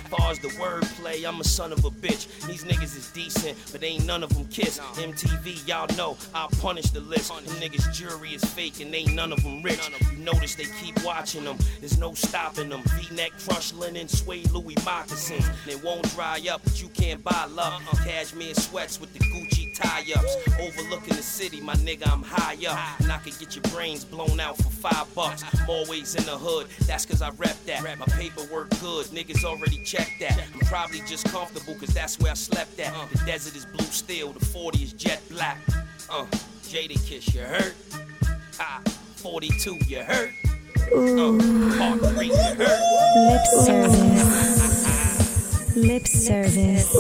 Far as the wordplay, I'm a son of a bitch. These niggas is decent, but ain't none of them kiss. MTV, y'all know, I'll punish the list. Them niggas jury is fake and ain't none of them rich. You notice they keep watching them. There's no stopping them. V-neck crush linen, suede Louis moccasins. They won't dry up, but you can't buy love. Cashmere sweats with the Gucci tie-ups. Overlooking the city, my nigga, I'm high up. And I can get your brains blown out for $5. I'm always in the hood, that's cause I rep that. My paperwork good, niggas already checked that. I'm probably just comfortable cause that's where I slept at. The desert is blue steel, the 40 is jet black. Jadakiss, you hurt? 42, you hurt? Part 3, you hurt? Lip service. Lip service.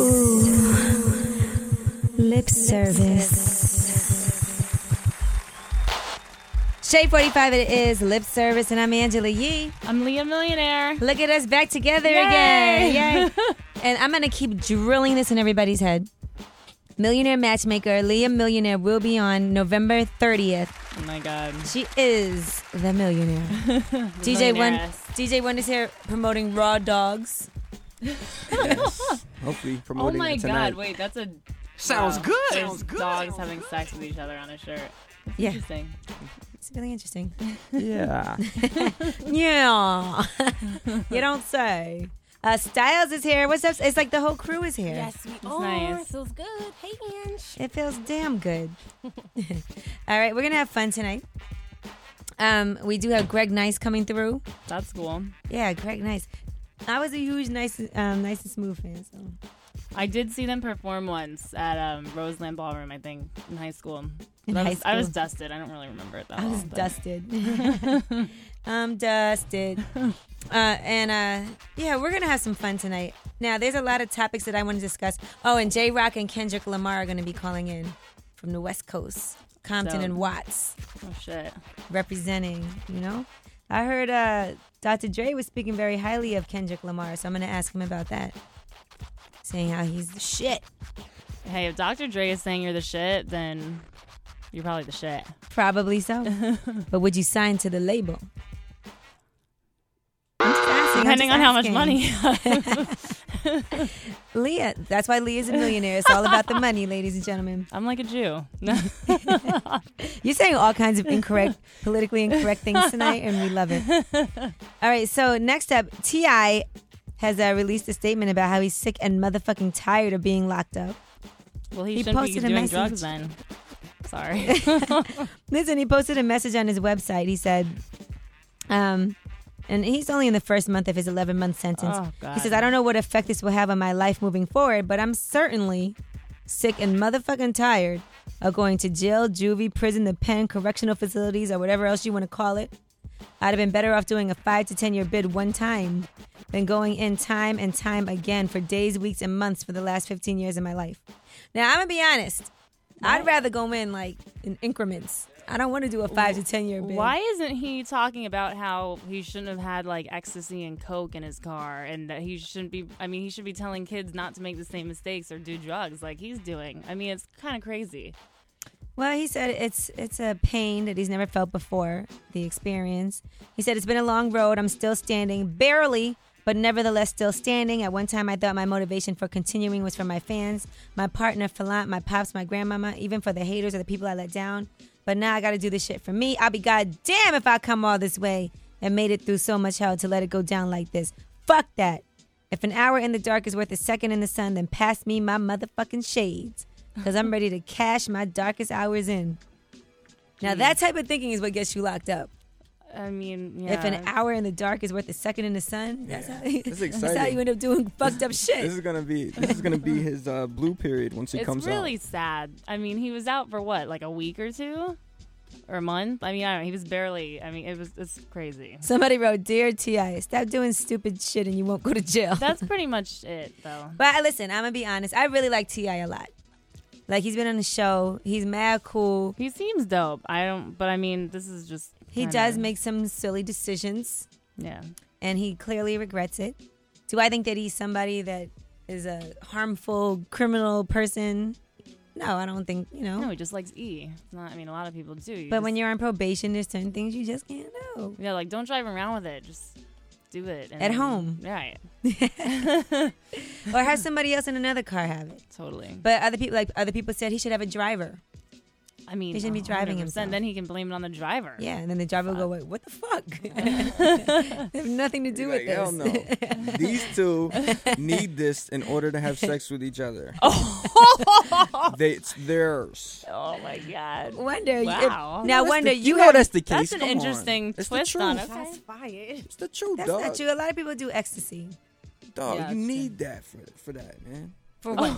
Ooh. Lip service. Shade 45, it is Lip Service, and I'm Angela Yee. I'm Leah Millionaire. Look at us back together again. Yay. And I'm going to keep drilling this in everybody's head. Millionaire matchmaker Leah Millionaire will be on November 30th. Oh my God. She is the millionaire. DJ One is here promoting Raw Dogs. Yes. Hopefully promoting it tonight. God, wait, that's a... Sounds good. There's Sounds good. dogs having sex with each other on a shirt. That's interesting. It's really interesting. Yeah. Yeah. You don't say. Styles is here. What's up? It's like the whole crew is here. Yes, we are. Nice. It feels good. Hey, Ange. It feels damn good. All right, we're going to have fun tonight. We do have Greg Nice coming through. That's cool. Yeah, Greg Nice. I was a huge Nice and Smooth fan, so... I did see them perform once at Roseland Ballroom, I think, in high school. I was dusted. I don't really remember it that well. I was dusted. I'm dusted. Yeah, we're going to have some fun tonight. Now, there's a lot of topics that I want to discuss. Oh, and J-Rock and Kendrick Lamar are going to be calling in from the West Coast. Compton and Watts. Oh, shit. Representing, you know? I heard Dr. Dre was speaking very highly of Kendrick Lamar, so I'm going to ask him about that. Saying how he's the shit. Hey, if Dr. Dre is saying you're the shit, then you're probably the shit. Probably so. But would you sign to the label? Depending on how much money. Leah, that's why Leah's a millionaire. It's all about the money, ladies and gentlemen. I'm like a Jew. You're saying all kinds of politically incorrect things tonight, and we love it. All right, so next up, T.I. has released a statement about how he's sick and motherfucking tired of being locked up. Well, he shouldn't be doing drugs then. Sorry. Listen, he posted a message on his website. He said, and he's only in the first month of his 11-month sentence. Oh, God. He says, I don't know what effect this will have on my life moving forward, but I'm certainly sick and motherfucking tired of going to jail, juvie, prison, the pen, correctional facilities, or whatever else you want to call it. I'd have been better off doing a 5 to 10 year bid one time than going in time and time again for days, weeks, and months for the last 15 years of my life. Now, I'm going to be honest. I'd rather go in like in increments. I don't want to do a 5 to 10 year bid. Why isn't he talking about how he shouldn't have had like ecstasy and coke in his car, and that he shouldn't be, he should be telling kids not to make the same mistakes or do drugs like he's doing. It's kind of crazy. Well, he said it's a pain that he's never felt before, the experience. He said, it's been a long road. I'm still standing, barely, but nevertheless still standing. At one time, I thought my motivation for continuing was for my fans, my partner, Falant, my pops, my grandmama, even for the haters or the people I let down. But now I got to do this shit for me. I'll be goddamn if I come all this way and made it through so much hell to let it go down like this. Fuck that. If an hour in the dark is worth a second in the sun, then pass me my motherfucking shades. Because I'm ready to cash my darkest hours in. Now, that type of thinking is what gets you locked up. Yeah. If an hour in the dark is worth a second in the sun, that's how you end up doing fucked up shit. This is gonna be his blue period once he comes out. It's really sad. He was out for what, like a week or two? Or a month? I don't know. He was barely, it's crazy. Somebody wrote, Dear T.I., stop doing stupid shit and you won't go to jail. That's pretty much it, though. But listen, I'm going to be honest. I really like T.I. a lot. Like, he's been on the show. He's mad cool. He seems dope. This is just... He does make some silly decisions. Yeah. And he clearly regrets it. Do I think that he's somebody that is a harmful, criminal person? No, I don't think, No, he just likes E. It's not, a lot of people do. But when you're on probation, there's certain things you just can't do. Yeah, like, don't drive around with it. Just... do it. And At home. Right. Or have somebody else in another car have it. Totally. But other people said he should have a driver. I mean, he shouldn't be driving 100%. himself. Then he can blame it on the driver. Yeah, and then the driver will go, "Wait, what the fuck?" They have nothing to do with this. Hell no. These two need this in order to have sex with each other. It's theirs. Oh my God. Wonder. Wow. Wonder. You know that's the case. That's an Come interesting on. twist on it. That's fire. It's the truth, That's dog. not true. A lot of people do ecstasy. Dog, Yeah, you it's need that for that, man. For what?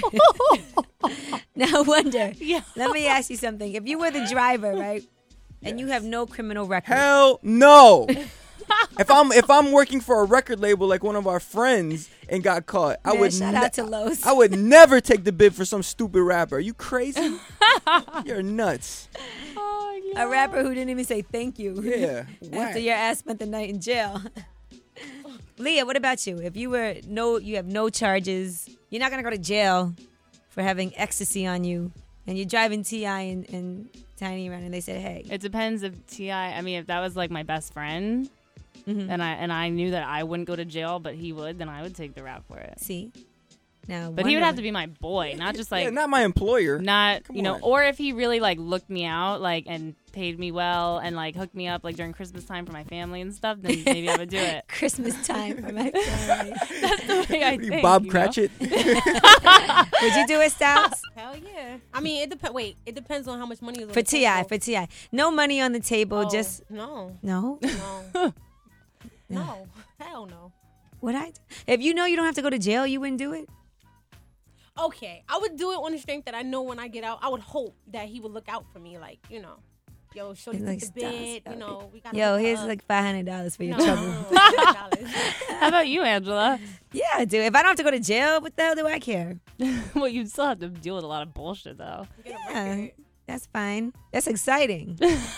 Now, Wonder. Yeah. Let me ask you something. If you were the driver, right, and you have no criminal record, Hell no. If I'm working for a record label like one of our friends and got caught, I Man, would shout out to Los. I would never take the bid for some stupid rapper. Are you crazy? You're nuts. Oh, yeah. a rapper who didn't even say thank you. Yeah. After whack. your ass spent the night in jail. Leah, what about you? If you have no charges, you're not gonna go to jail for having ecstasy on you, and you're driving T.I. and Tiny around, and they said, "Hey." It depends if T.I. I mean, if that was like my best friend, and I knew that I wouldn't go to jail, but he would, then I would take the rap for it. See, now, But he would have to be my boy, not just like Yeah, not my employer. not Come on. or if he really like looked me out like and paid me well and like hooked me up like during Christmas time for my family and stuff, then maybe I would do it. Christmas time for my family. That's the way I What are you, think. Bob you know? Cratchit? Would you do it, Styles? Hell yeah. I mean, it depends. Wait, it depends on how much money is on For the table. T.I. No money on the table, Oh, just no, no. no, hell no. What if you know you don't have to go to jail, you wouldn't do it? Okay, I would do it on the strength that I know when I get out, I would hope that he would look out for me, like, you know, yo, shorty He's took like, the "Stop, bid, stop you know, it." we got. Yo, here's like $500 for your no, trouble. no, $5. How about you, Angela? Yeah, I do. If I don't have to go to jail, what the hell do I care? Well, you still have to deal with a lot of bullshit though. Get a Yeah, record. that's fine. That's exciting.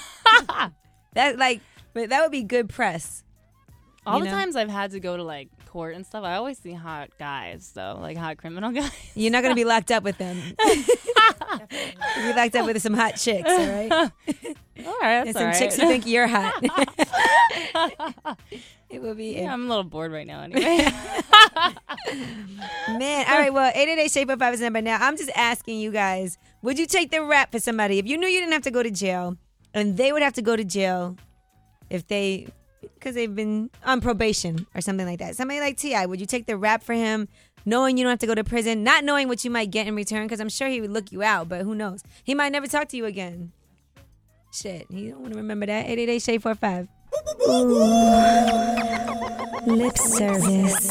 But that would be good press. All You the know? times I've had to go to like court and stuff, I always see hot guys though, like hot criminal guys. You're not gonna be locked up with them. You'll be locked up with some hot chicks, all right? All right, And that's some all right. chicks who think you're hot. It will be. Yeah, I'm a little bored right now anyway. Man, all right, well, 888-SHAPE-45 is the number. Now, I'm just asking you guys, would you take the rap for somebody if you knew you didn't have to go to jail and they would have to go to jail because they've been on probation or something like that? Somebody like T.I., would you take the rap for him knowing you don't have to go to prison, not knowing what you might get in return? Because I'm sure he would look you out, but who knows? He might never talk to you again. Shit, you don't want to remember that. 888-SHAPE-45. Lip service.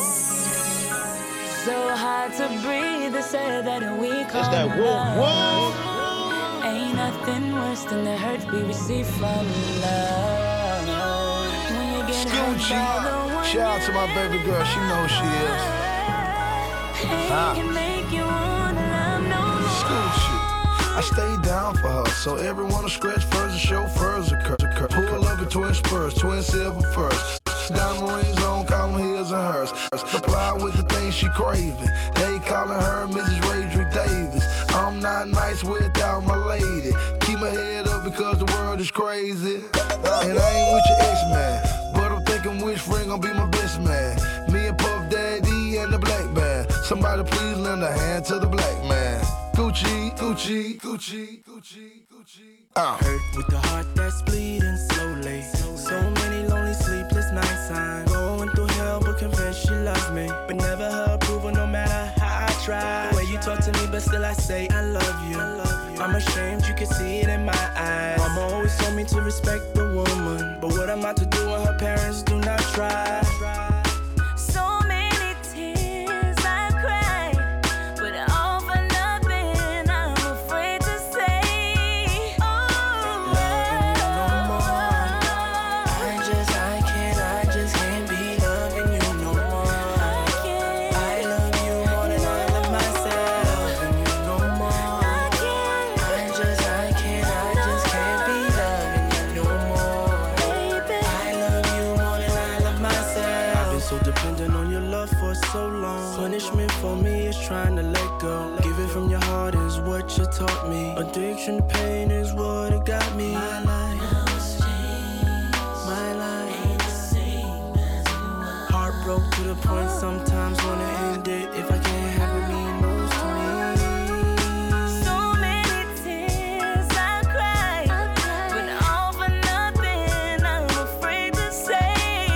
So hard to breathe, they say that we call that love. Ain't nothing worse than the hurt we receive from love. When you get hurt by the one Shout out to my baby girl, she knows who she is. pain can make you wanna love no more. Scoochie. I stay down for her, so everyone will scratch furs and chauffeurs occur. Pull up in twin spurs, twin silver furs. Diamond rings on, call them his and hers. Supply with the things she craving. They calling her Mrs. Raydrick Davis. I'm not nice without my lady. Keep my head up because the world is crazy. And I ain't with your ex-man, but I'm thinking which ring gon' be my best man. Me and Puff Daddy and the black man. Somebody please lend a hand to the black man. Gucci, Gucci, Gucci, Gucci, Gucci. Hurt with the heart that's bleeding slowly. So many lonely sleepless nights. I'm going through hell, but confess she loves me. But never her approval, no matter how I try. The way you talk to me, but still I say I love you. I'm ashamed, you can see it in my eyes. Mama always told me to respect the woman, but what am I to do when her parents do not try? So many tears I've cried, but all for nothing. I'm afraid to say, oh, Loving you no more. I just can't be loving you no more. I love you more than I love myself. Loving you no more. I just can't be loving you no more. I love you more than I love myself. I've been so dependent on your love for so long. Punishment for me is trying to let go. Giving from your heart is what you taught me. Addiction to pain is what it got me. My life ain't the same as it the point, sometimes wanna end it. If I can't have it, mean most to me. So many tears I cried, but all for nothing. I'm afraid to say.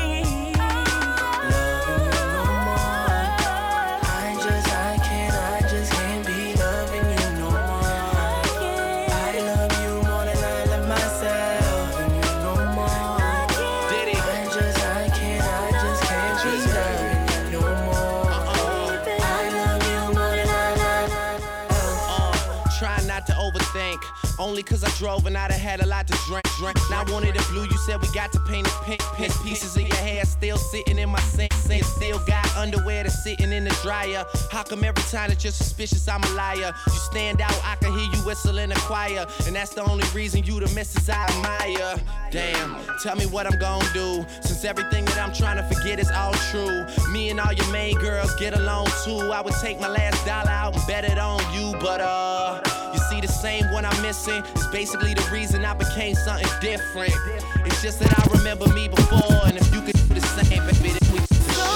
Loving you no more. I just can't be loving you no more. I love you more than I love myself. Loving you no more. Did it? I just can't be loving you no more. I love you more than I love myself. Try not to overthink. Only cause I drove and I'd have had a lot to drink. Now I wanted it blue, you said we got to paint it pink. Pieces of your hair still sitting in my sink. Still got underwear that's sitting in the dryer. How come every time that you're suspicious I'm a liar? You stand out, I can hear you whistle in the choir. And that's the only reason you the missus I admire. Damn, tell me what I'm gonna do, since everything that I'm trying to forget is all true. Me and all your main girls get along too. I would take my last dollar out and bet it on you. But you see the same one I'm missing is basically the reason I became something different. It's just that I remember me before, and if you could do the same, baby, then we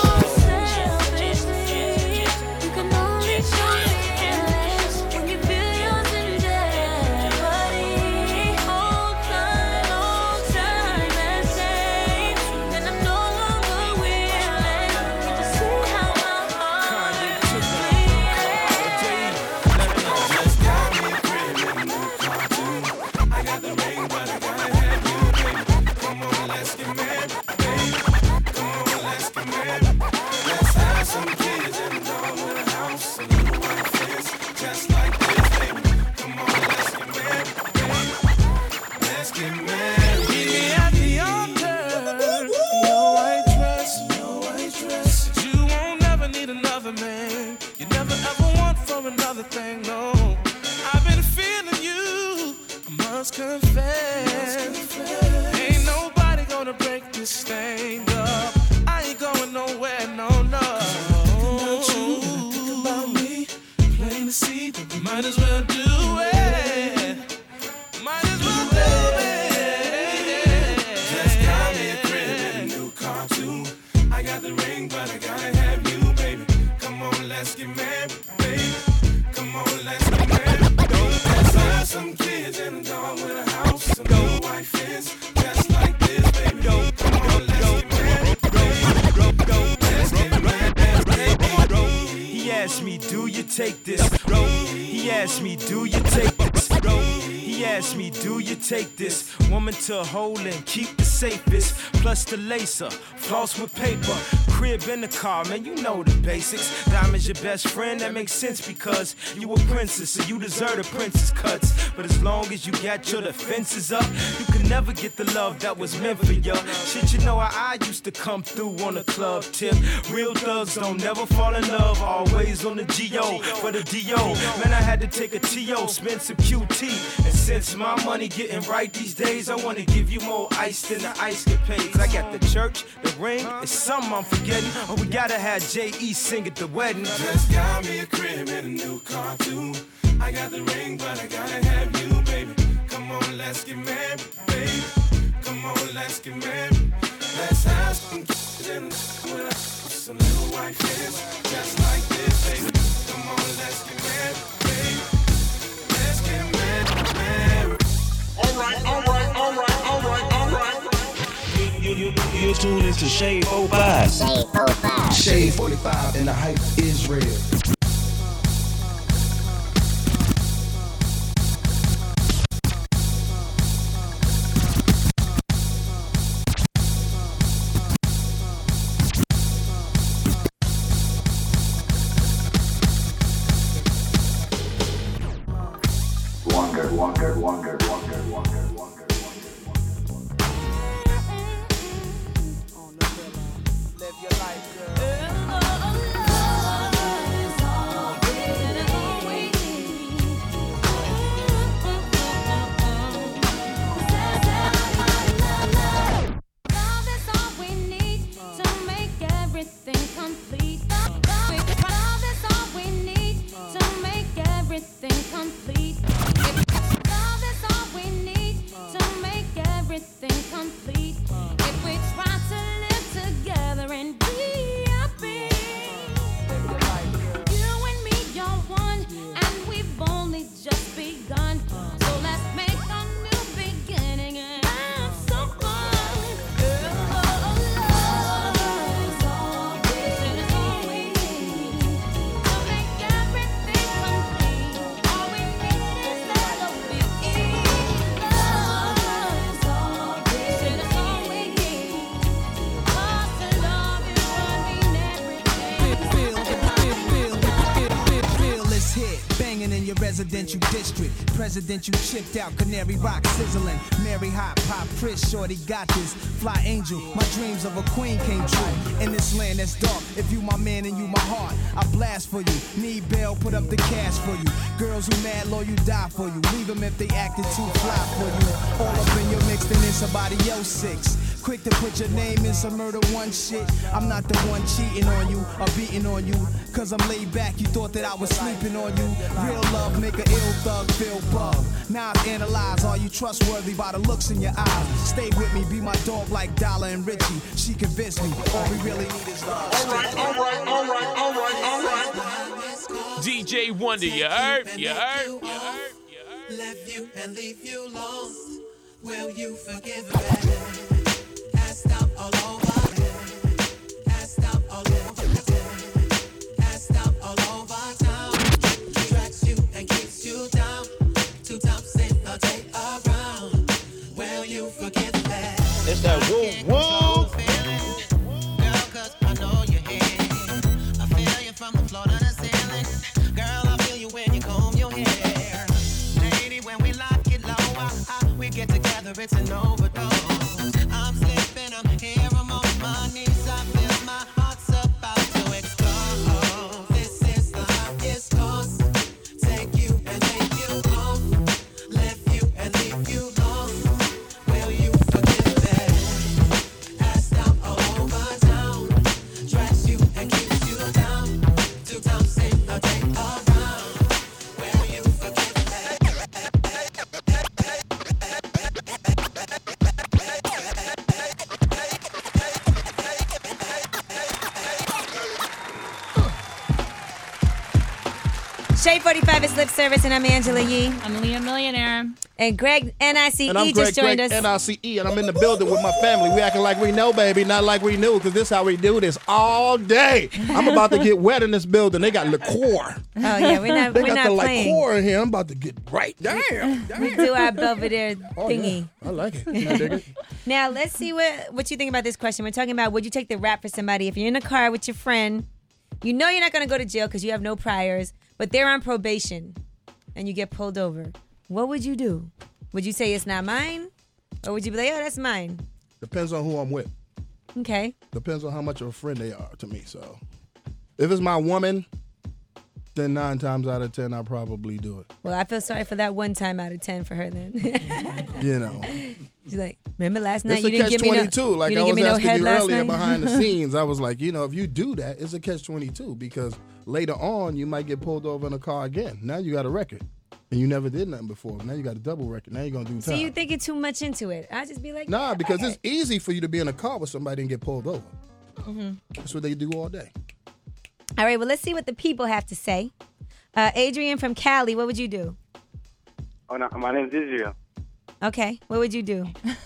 You can only show feelings when you feel yours in jeopardy. Whole time has changed, and I'm no longer willing to see how my heart is bleeding. Just got me a crib in a new cartoon. I got the ring, but I gotta have you, baby. Come on, let's get married, baby. Come on, let's get married. Let's have some kids and a dog with a house, a little white fence, just like this, baby. Come on, let's get married, baby. Let's get married. Meet me at the altar, your white dress, You won't never need another man. You never ever want for another thing, no. I've been feeling you, I must confess. Ain't nobody gonna break this thing up. I ain't going nowhere, no. Think about me, plain to see that we might as well do it. Might as well do it. Just got me a crib and a new car too. I got the ring, but I gotta have you, baby. Come on, let's get married, baby. Come on, let's get married. Let's have some kids and a dog with a house, a little white fence, just like this, baby. Come on, let's get married, baby. Let's get married, baby. He asked me, do you take this? He asked me, do you take this? He asked me, do you take this woman to hold and keep the safest? Plus the lacer, floss with paper, crib in the car, man, you know the basics. Diamond's your best friend, that makes sense because you a princess, so you deserve the princess cuts. But as long as you got your defenses up, you can never get the love that was meant for you. Shit, you know how I used to come through on a club tip. Real thugs don't never fall in love, always on the G.O. for the D.O. Man, I had to take a T.O., spend some QT. And since my money getting right these days, I wanna give you more ice than the ice capades. I got the church, the ring, it's something I'm forgetting. Or we gotta have J.E. sing at the wedding. Just got me a crib and a new car too. I got the ring, but I gotta have you, baby. Come on, let's get married, baby. Come on, let's get married. Let's have some kids and some little white fence, just like this, baby. Come on, let's get married, baby. Let's get married. All right. You tune into Shade 45. Shade 45 and the hype is real. Wonder. live your life, girl. Complete. Love is all we need residential district. Presidential chipped out, Canary Rock sizzling. Mary Hot, Pop Pris, shorty got this. Fly angel, my dreams of a queen came true. In this land that's dark, if you my man and you my heart, I blast for you. Need bail, put up the cash for you. Girls who mad low, you die for you. Leave them if they acted too fly for you. All up in your mix, then it's somebody else 6. Quick to put your name in some murder one shit. I'm not the one cheating on you or beating on you. Cause I'm laid back, you thought that I was sleeping on you. Real love make a ill thug feel bug. Now I analyze, are you trustworthy by the looks in your eyes? Stay with me, be my dog like Dollar and Richie. She convinced me, all we really need is love. Alright. DJ Wonder, you heard? Left you and leave you lost. Will you forgive me? Asked out all over. Asked out all over. Asked out all over town. Tracks you and keeps you down. 2 times in a day around. Will you forgive me? It's that woo. Girl, 'cause I know you're here. I feel you from the floor to the ceiling. Girl, I feel you when you comb your hair. Lady, when we lock it low, we get together, it's an overdose. I'm slipping, I'm here, I'm on my knees. I feel my heart's about to explode. This is the highest cost. Take you and take you home. Left you and leave you lost. Will you forgive me? Passed out all over town. Tracks you and keeps you down. 2 times in a day around. Will you forgive me? Shade 45 is Lip Service, and I'm Angela Yee. I'm Leah Millionaire. And Greg NICE And I'm just Greg joined us. NICE, and I'm in the building with my family. We acting like we know, baby, not like we knew, because this is how we do this all day. I'm about to get wet in this building. They got liqueur. Oh, yeah, we're not, They we're got not the playing. liqueur in here. I'm about to get right. Damn. We do our Belvedere thingy. I like it. I dig it. Now, let's see what you think about this question. We're talking about, would you take the rap for somebody? If you're in a car with your friend, you know you're not going to go to jail because you have no priors, but they're on probation and you get pulled over. What would you do? Would you say it's not mine? Or would you be like, oh, that's mine? Depends on who I'm with. Okay. Depends on how much of a friend they are to me. So if it's my woman, then 9 times out of 10, I'll probably do it. Well, I feel sorry for that 1 time out of 10 for her then. You know. She's like, remember last night It's you a didn't give me no, catch-22. Like you I didn't give was me no asking head you last earlier night? behind the scenes, I was like, if you do that, it's a catch-22 because later on you might get pulled over in a car again. Now you got a record. And you never did nothing before. Now you got a double record. Now you're going to do time. So you thinking too much into it. I just be like, Nah, yeah, because okay. it's easy for you to be in a car with somebody and get pulled over. Mhm. That's what they do all day. All right, well, let's see what the people have to say. Adrian from Cali, what would you do? Oh, no, my name's Israel. Okay, what would you do?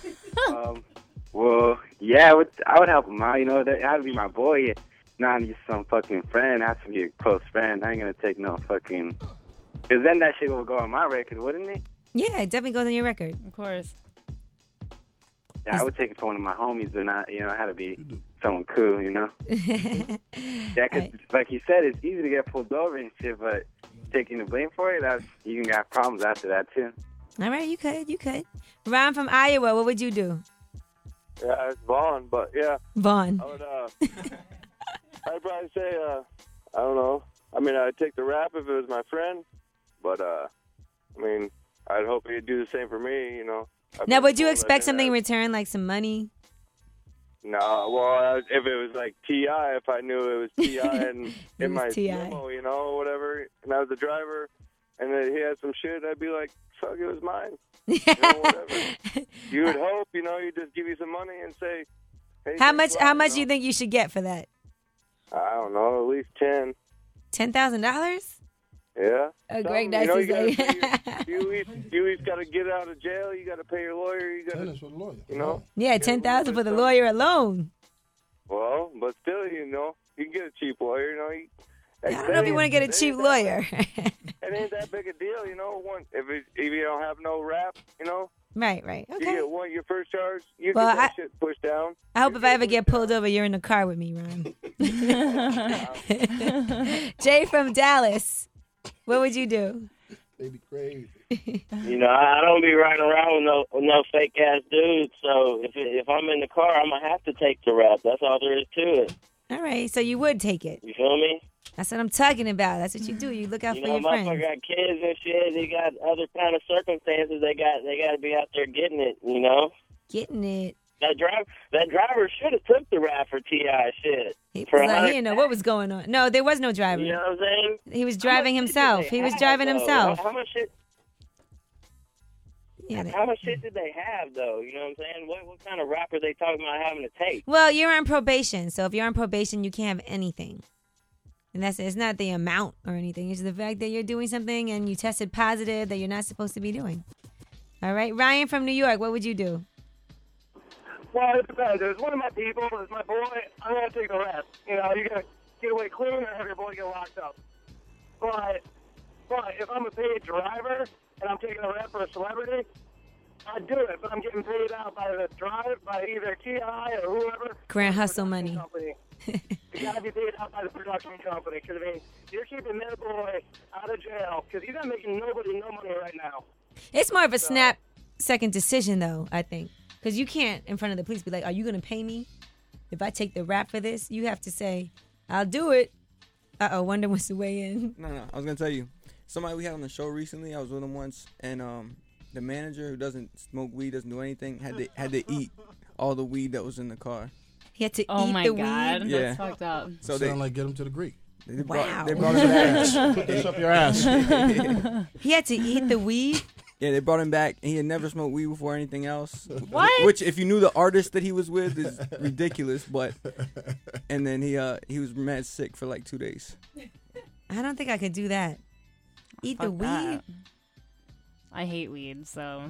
Well, yeah, I would help him out. You know, that had to be my boy. Not just some fucking friend. Has to be a close friend. I ain't gonna take no fucking. Because then that shit will go on my record, wouldn't it? Yeah, it definitely goes on your record. Of course. Yeah, I would take it for one of my homies, but not. You know, it had to be someone cool. You know. Yeah, because like you said, it's easy to get pulled over and shit, but taking the blame for it, you can got problems after that too. All right, you could. Ron from Iowa, what would you do? Yeah, it's Vaughn, but yeah. Vaughn. I would, I'd probably say, I don't know. I mean, I'd take the rap if it was my friend, but, I mean, I'd hope he'd do the same for me, you know. Now, would you expect something in return, like some money? No, well, if it was like T.I., if I knew it was T.I. and in my T.I. limo, you know, or whatever, and I was the driver, and then he had some shit, I'd be like, fuck, it was mine. You know, whatever. You would hope, you know, you just give you some money and say, hey, How thanks much? a lot, How much you do you think you should get for that? know? I don't know, at least 10. $10,000? Yeah. Greg, Something, that's you know, his you name. gotta you each got to get out of jail. You got to pay your lawyer. You got to, you know. Yeah, $10,000 for the lawyer alone. Well, but still, you know, you can get a cheap lawyer. You know, I don't know if you want to get a cheap lawyer. It ain't that big a deal, you know. If you don't have no rap, you know. Right. You Okay. get your first charge. You Well, get that shit pushed down. I hope if I ever get pulled over, you're in the car with me, Ron. Jay from Dallas, what would you do? They be crazy. You know, I don't be riding around with no fake ass dudes. So if I'm in the car, I'm gonna have to take the rap. That's all there is to it. All right, so you would take it. You feel me? That's what I'm talking about. That's what you do. You look out You for know, your friends. motherfucker got kids and shit. They got other kind of circumstances. They got to be out there getting it. You know, getting it. That driver should have took the rap for T.I. shit. He For was like, 100 he didn't know what was going on. No, there was no driver. You know what I'm saying? He was driving himself. He was driving himself. How much shit? Yeah, How much shit did they have, though? You know what I'm saying? What kind of rap are they talking about having to take? Well, you're on probation. So if you're on probation, you can't have anything. And it's not the amount or anything. It's the fact that you're doing something and you tested positive that you're not supposed to be doing. All right. Ryan from New York, what would you do? Well, it depends. There's one of my people, it's my boy, I'm going to take the rest. You know, you're going to get away clean or have your boy get locked up. But if I'm a paid driver and I'm taking a rep for a celebrity, I'd do it. But I'm getting paid out by either T.I. or whoever. Grand hustle money. Company. You got to be paid out by the production company. Because, I mean, you're keeping that boy out of jail because he's not making nobody no money right now. It's more of a snap second decision, though, I think. Because you can't, in front of the police, be like, are you going to pay me if I take the rap for this? You have to say, I'll do it. Uh-oh, Wonder wants to weigh in. No, I was going to tell you. Somebody we had on the show recently, I was with him once, and the manager who doesn't smoke weed, doesn't do anything, had to eat all the weed that was in the car. He had to Oh eat my the God, weed? that's fucked up. So Sound like get him to the Greek. They Wow. brought him back. Put this up your ass. He had to eat the weed? Yeah, they brought him back, and he had never smoked weed before or anything else. What? Which, if you knew the artist that he was with, is ridiculous. But, and then he was mad sick for like 2 days. I don't think I could do that. Eat the Fuck weed? that. I hate weed, so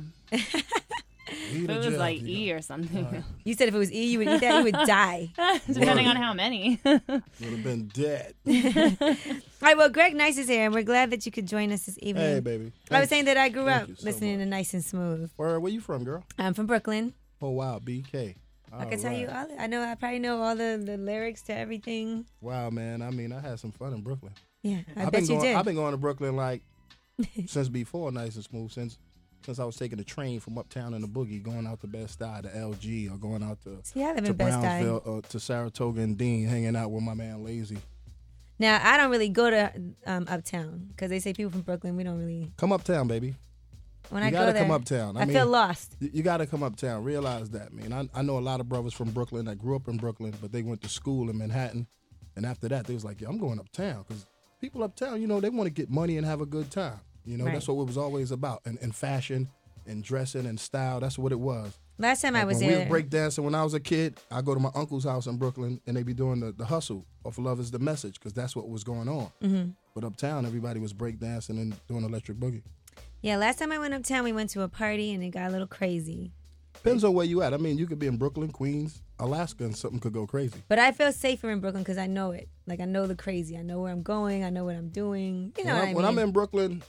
Weed if or it was jail, like you E or something. You said if it was E, you would eat that? You would die. Depending on how many. Would have been dead. All right, well, Greg Nice is here, and we're glad that you could join us this evening. Hey, baby. I was saying that I grew Thank up you so listening to Nice and Smooth. Where you from, girl? I'm from Brooklyn. Oh, wow, BK. I can tell you all. I probably know all the lyrics to everything. Wow, man. I mean, I had some fun in Brooklyn. Yeah, I bet you did. I've been going to Brooklyn like since before Nice and Smooth, since I was taking the train from uptown in the boogie, going out to Bed-Stuy, to LG, or going out to See, I live in Bed-Stuy. Brownsville, to Saratoga and Dean, hanging out with my man Lazy. Now, I don't really go to uptown because they say people from Brooklyn, we don't really. Come uptown, baby. When you I go gotta there, come uptown. I feel lost. You got to come uptown. Realize that, man. I know a lot of brothers from Brooklyn that grew up in Brooklyn, but they went to school in Manhattan, and after that, they was like, "Yeah, I'm going uptown," because people uptown, you know, they want to get money and have a good time. You know, Right. that's what it was always about, and fashion, and dressing, and style. That's what it was. Last time I was when we there. were breakdancing when I was a kid, I go to my uncle's house in Brooklyn, and they be doing the hustle of Love Is the Message, because that's what was going on. Mm-hmm. But uptown, everybody was breakdancing and doing electric boogie. Yeah, last time I went uptown, we went to a party and it got a little crazy. Depends on where you at. I mean, you could be in Brooklyn, Queens, Alaska, and something could go crazy. But I feel safer in Brooklyn because I know it. Like, I know the crazy. I know where I'm going. I know what I'm doing. You know what I mean? When I'm in Brooklyn,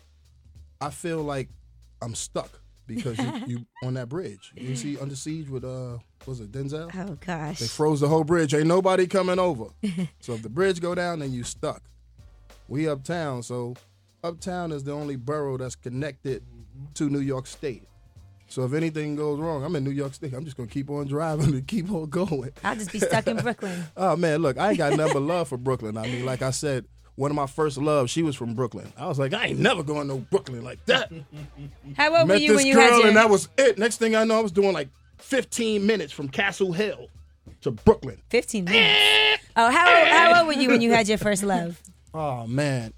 I feel like I'm stuck because you on that bridge. You see Under Siege with, was it Denzel? Oh, gosh. They froze the whole bridge. Ain't nobody coming over. So if the bridge go down, then you stuck. We uptown, so uptown is the only borough that's connected to New York State. So if anything goes wrong, I'm in New York State. I'm just going to keep on driving and keep on going. I'll just be stuck in Brooklyn. Oh, man, look, I ain't got nothing but love for Brooklyn. I mean, like I said, one of my first loves, she was from Brooklyn. I was like, I ain't never going to Brooklyn like that. How old were Met you this when you girl, had your... and that was it. Next thing I know, I was doing like 15 minutes from Castle Hill to Brooklyn. 15 minutes? Oh, how old were you when you had your first love? Oh, man.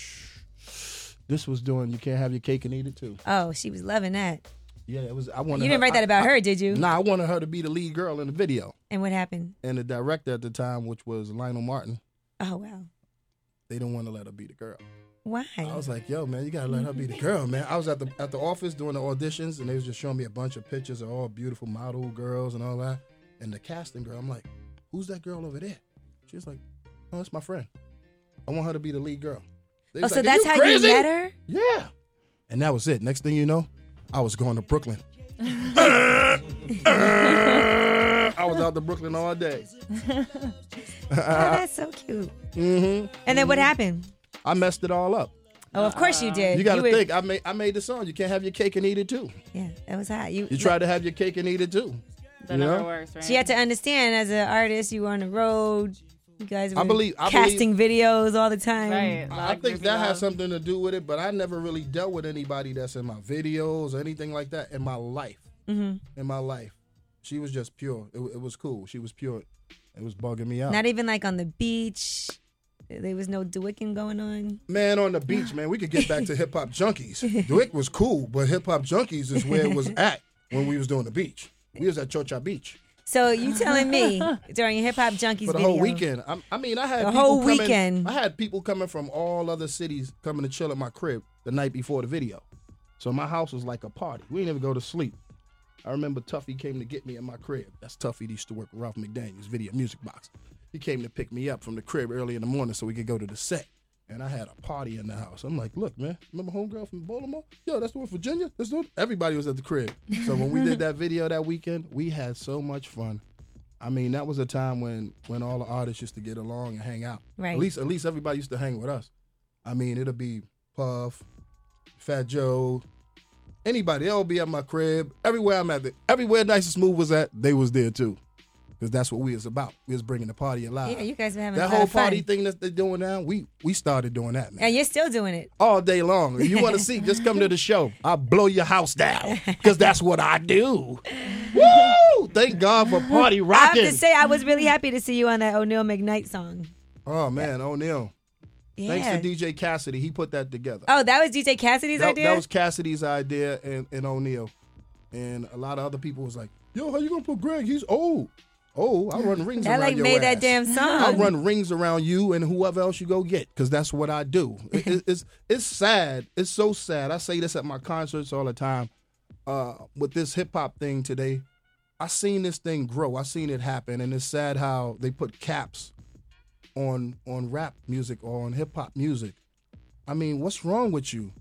This was doing You Can't Have Your Cake and Eat It Too. Oh, she was loving that. Yeah, it was. You didn't write that about her, did you? Nah, I wanted her to be the lead girl in the video. And what happened? And the director at the time, which was Lionel Martin, Oh, wow. they didn't want to let her be the girl. Why? I was like, yo, man, you gotta let her be the girl, man. I was at the office doing the auditions, and they was just showing me a bunch of pictures of all beautiful model girls and all that. And the casting girl, I'm like, who's that girl over there? She was like, oh, that's my friend. I want her to be the lead girl. They Oh, was so like, that's "Are how crazy?" you met her? Yeah. And that was it. Next thing you know, I was going to Brooklyn. I was out to Brooklyn all day. Oh, that's so cute. Mm-hmm. And then what happened? I messed it all up. Oh, of course you did. You got to were- think. I made the song. You can't have your cake and eat it too. Yeah, that was hot. You tried to have your cake and eat it too. That never works, right? So you had to understand, as an artist, you were on the road. You guys were I believe- casting videos all the time. Right. I think that has something to do with it, but I never really dealt with anybody that's in my videos or anything like that in my life. Mhm. In my life, she was just pure. It was cool. She was pure. It was bugging me out. Not even like on the beach. There was no Dwicking going on. Man, on the beach, man, we could get back to Hip Hop Junkies. Dwick was cool, but Hip Hop Junkies is where it was at when we was doing the beach. We was at Chocha Beach So you telling me during your Hip Hop Junkies for the video, whole weekend. I mean, I had The people whole coming- weekend. I had people coming from all other cities coming to chill at my crib the night before the video. So my house was like a party. We didn't even go to sleep. I remember Tuffy came to get me in my crib. That's Tuffy. He used to work with Ralph McDaniels, Video Music Box. He came to pick me up from the crib early in the morning so we could go to the set. And I had a party in the house. I'm like, look, man, remember homegirl from Baltimore? Yo, that's the one, Virginia. Let's do it. Everybody was at the crib. So when we did that video that weekend, we had so much fun. I mean, that was a time when all the artists used to get along and hang out. Right. At least everybody used to hang with us. I mean, it'll be Puff, Fat Joe, anybody. They'll be at my crib. Everywhere I'm at, everywhere Nice and Smooth was at, they was there too. Because that's what we was about. We was bringing the party alive. Yeah, you guys were having that a whole lot of fun. party thing that they're doing now, we started doing that, man. And you're still doing it. All day long. If you want to see, just come to the show. I'll blow your house down. Because that's what I do. Woo! Thank God for party I have rocking. to say, I was really happy to see you on that O'Neal McKnight song. Oh, man, O'Neal. Yeah. Thanks to DJ Cassidy. He put that together. Oh, that was DJ Cassidy's idea? That was Cassidy's idea and O'Neal. And a lot of other people was like, yo, how you going to put Greg? He's old. Oh, I run rings That around like your made ass. that damn song. I run rings around you and whoever else you go get, because that's what I do. It's sad. It's so sad. I say this at my concerts all the time. With this hip hop thing today, I seen this thing grow. I seen it happen, and it's sad how they put caps on rap music or on hip hop music. I mean, what's wrong with you?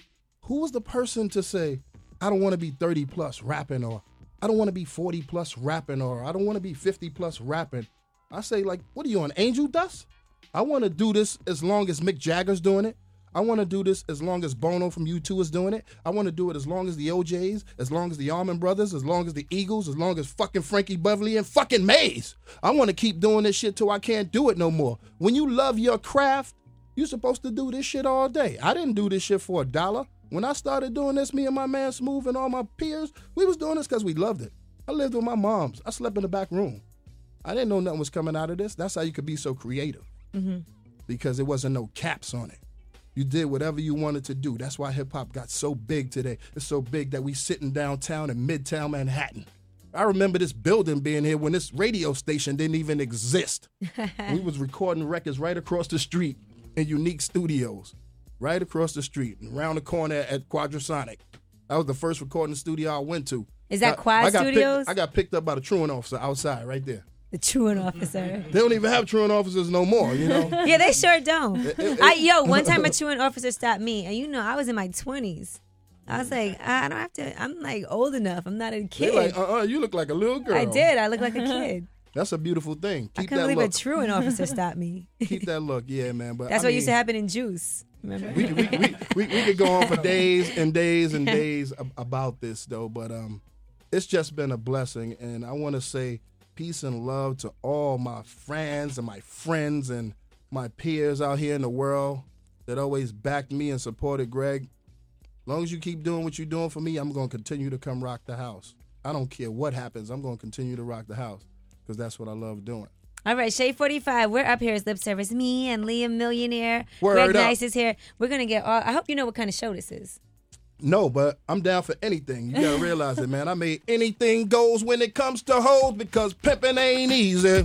Who was the person to say, I don't want to be 30 plus rapping, or I don't want to be 40 plus rapping, or I don't want to be 50 plus rapping? I say, like, what are you on, angel dust? I want to do this as long as Mick Jagger's doing it. I want to do this as long as Bono from U2 is doing it. I want to do it as long as the OJs, as long as the Allman Brothers, as long as the Eagles, as long as fucking Frankie Beverly and fucking Maze. I want to keep doing this shit till I can't do it no more. When you love your craft, you're supposed to do this shit all day. I didn't do this shit for $1. When I started doing this, me and my man Smooth and all my peers, we was doing this because we loved it. I lived with my moms. I slept in the back room. I didn't know nothing was coming out of this. That's how you could be so creative. Mm-hmm. Because there wasn't no caps on it. You did whatever you wanted to do. That's why hip-hop got so big today. It's so big that we sitting downtown in Midtown Manhattan. I remember this building being here when this radio station didn't even exist. We was recording records right across the street in Unique Studios. Right across the street, around the corner at Quadrasonic. That was the first recording studio I went to. Is that Quad Studios? I got picked up by the truant officer outside right there. The truant officer. They don't even have truant officers no more, you know? Yeah, they sure don't. One time a truant officer stopped me, and you know, I was in my 20s. I was like, I don't have to, I'm like old enough. I'm not a kid. They're like, you look like a little girl. I did. I look like a kid. That's a beautiful thing. I Keep couldn't that believe look. a truant officer stopped me. Keep that look, yeah, man. But That's what used to happen in Juice. Remember? We could go on for days and days and days about this, though. But it's just been a blessing, and I want to say peace and love to all my fans and my friends and my peers out here in the world that always backed me and supported Greg. As long as you keep doing what you're doing for me, I'm going to continue to come rock the house. I don't care what happens. I'm going to continue to rock the house because that's what I love doing. All right, Shade 45, we're up here as Lip Service. Me and Liam Millionaire. Word Greg up. Nice is here. We're going to get all, I hope you know what kind of show this is. No, but I'm down for anything. You gotta realize it, man. I made anything goes when it comes to hoes because pimping ain't easy.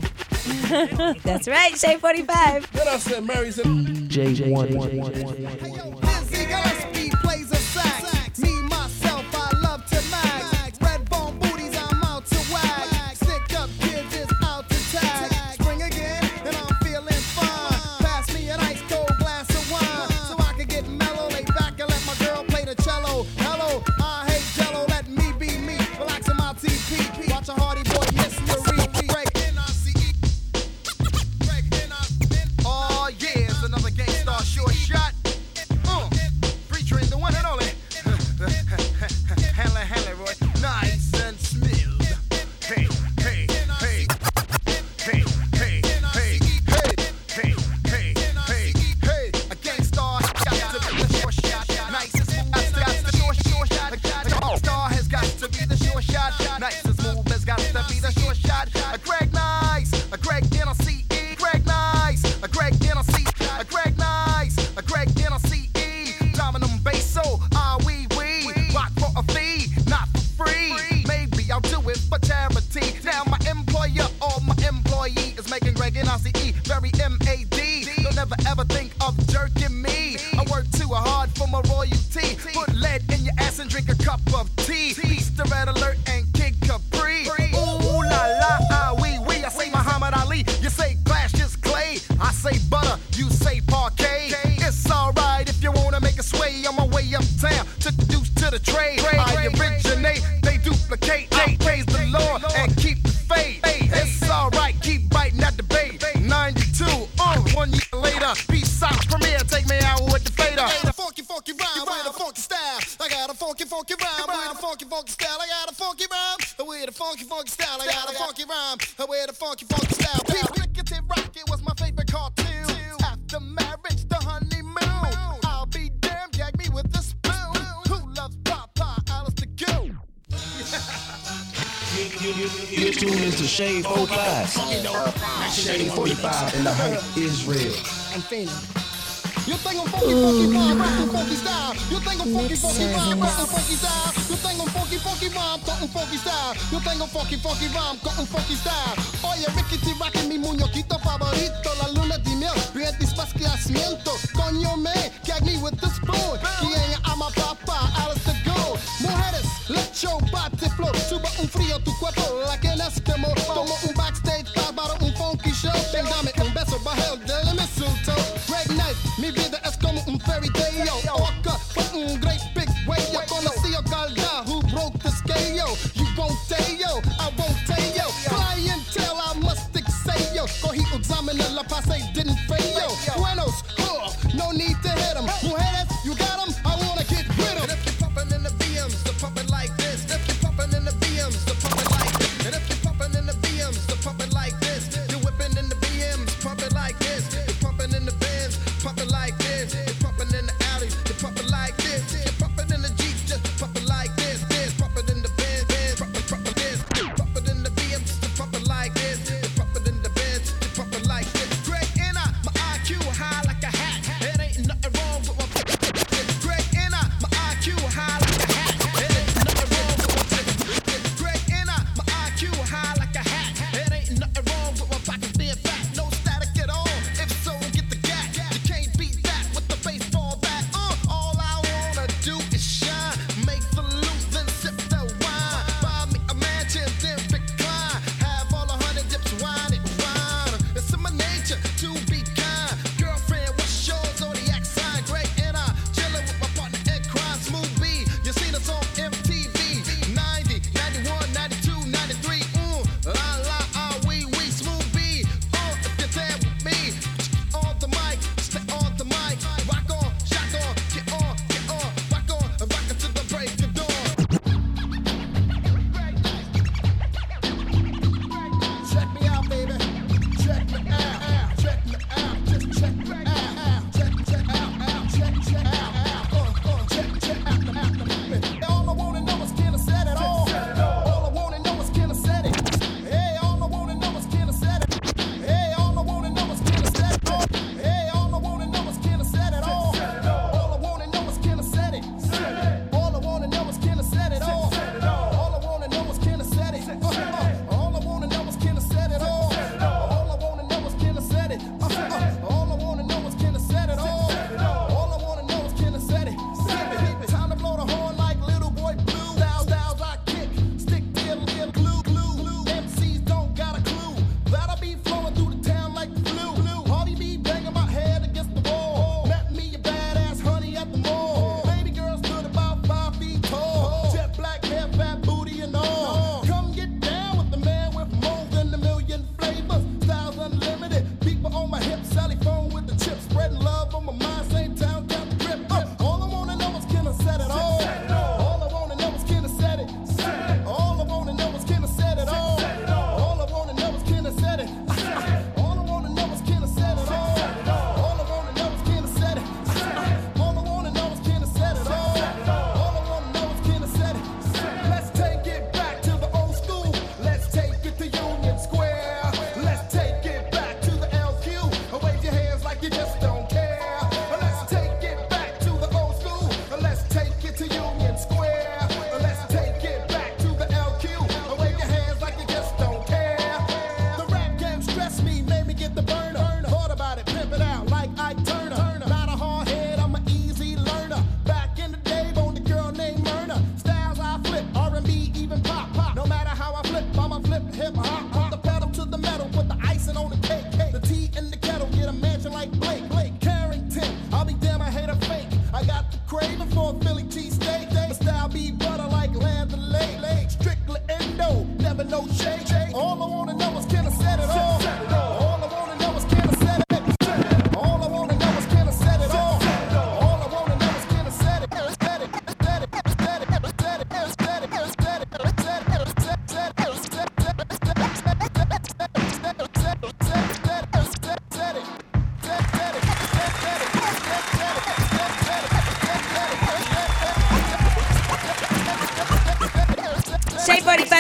That's right, Shade 45. Then I said, Mary's in Dizzy Gillespie plays a sax. Me, myself, I love to mag. Red bone booties, I'm out to wag. Stick up kids is out to tag. Spring again, and I'm feeling fine. Pass me an ice cold glass of wine so I can get mellow. Lay back and let my girl play the cello. Hello, I hate jello, let me be me. Relax on my TP. Watch a hardy boy miss Marie. Greg N-I-C-E. Greg N-I-C-E. Oh yeah, it's another Gangstar short shot. of jerking me. I work too hard for my royalty. Put lead in your ass and drink a cup of tea. Peace to Red Alert and Kid Capri. Ooh la la, ah wee wee. I say Muhammad Ali, you say Clash is Clay. I say butter, you say parquet. It's alright if you wanna make a sway on my way uptown. Took the deuce to the trade. I originate, they duplicate. They praise the Lord and keep the faith. It's alright, keep biting at the bait. 92, 1 year later, peace out, premiere, take me out with the fader. I got a funky, funky rhyme with a funky style. I got a funky, funky rhyme with a funky, funky style. I got a funky rhyme with a funky, funky style. I got a funky rhyme with a funky, funky style. Rickety Rocket was my favorite cartoon. After marriage, the honeymoon. I'll be damned, gag me with a spoon. Who loves Papa, Alice the Goon? You're tuned into Shade 45. Shade 45 and the hype is real. I'm feeling. You think I'm funky, funky rhyme, rapping funky style. You think I'm funky, funky rhyme, rapping funky style. You think I'm funky, funky rhyme, cutting funky style. You think I'm funky, funky rhyme, cutting funky style. Oye, Rickety Rocket, mi muñequito favorito. La luna de miel, bien despaciamiento. Coño me, gag me with the spoon. Quien ama papá, Alice the Gold. Mujeres, let your body flow. Suba un frío tu cuerpo, like an Eskimo. Tomo un backstage pass para un funky show. Ven, dame un beso bajo del mistletoe. Great night, mi vida es como un fairy tale. Orca, fue un great big way. Yo conocí a Calda, who broke the scale. You won't tell yo, I won't tell yo. Clientele, I must excel yo. Cogí examen en la pase, didn't fail yo. Buenos, no need to hit them. Mujeres, you got them, I wanna get with them. And if you're pumping in the BMs, the pumping like this. If you're pumping in the BMs, the pumping like this. And if you're pumping in the BMs, the pumping like this. You're whipping in the BMs, pumping like this. You're pumping in the Benz, pumping like this. You're pumping in the alley, you're pumping like this. You're pumping in the Jeep, just pumping like this. This pumping in the Benz, pumping this. Pumping in the BMs, you're pumping like this. You're pumping in the Benz, you're pumping like this. Greg and my IQ high like a hat. It ain't nothing wrong with my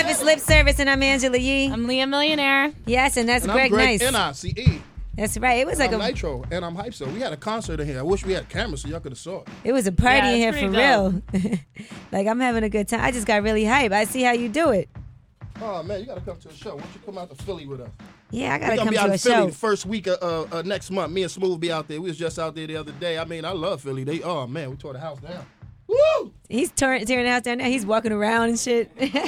live. It's Lip Service, and I'm Angela Yee. I'm Leah Millionaire. Yes, and that's And Greg I'm Greg Nice. N-I-C-E. That's right. It was And like I'm a Nitro, and I'm Hype So. We had a concert in here. I wish we had cameras so y'all could have saw it. it was a party Yeah, in here it's for pretty real. Like I'm having a good time. I just got really hype. I see how you do it. Oh, man, you got to come to a show. Why don't you come out to Philly with us? Yeah, I We're gotta going to come be out to in a Philly show. the first week of next month. Me and Smooth be out there. We was just out there the other day. I mean, I love Philly. Oh, man, we tore the house down. Woo! He's tearing the house down now. He's walking around and shit.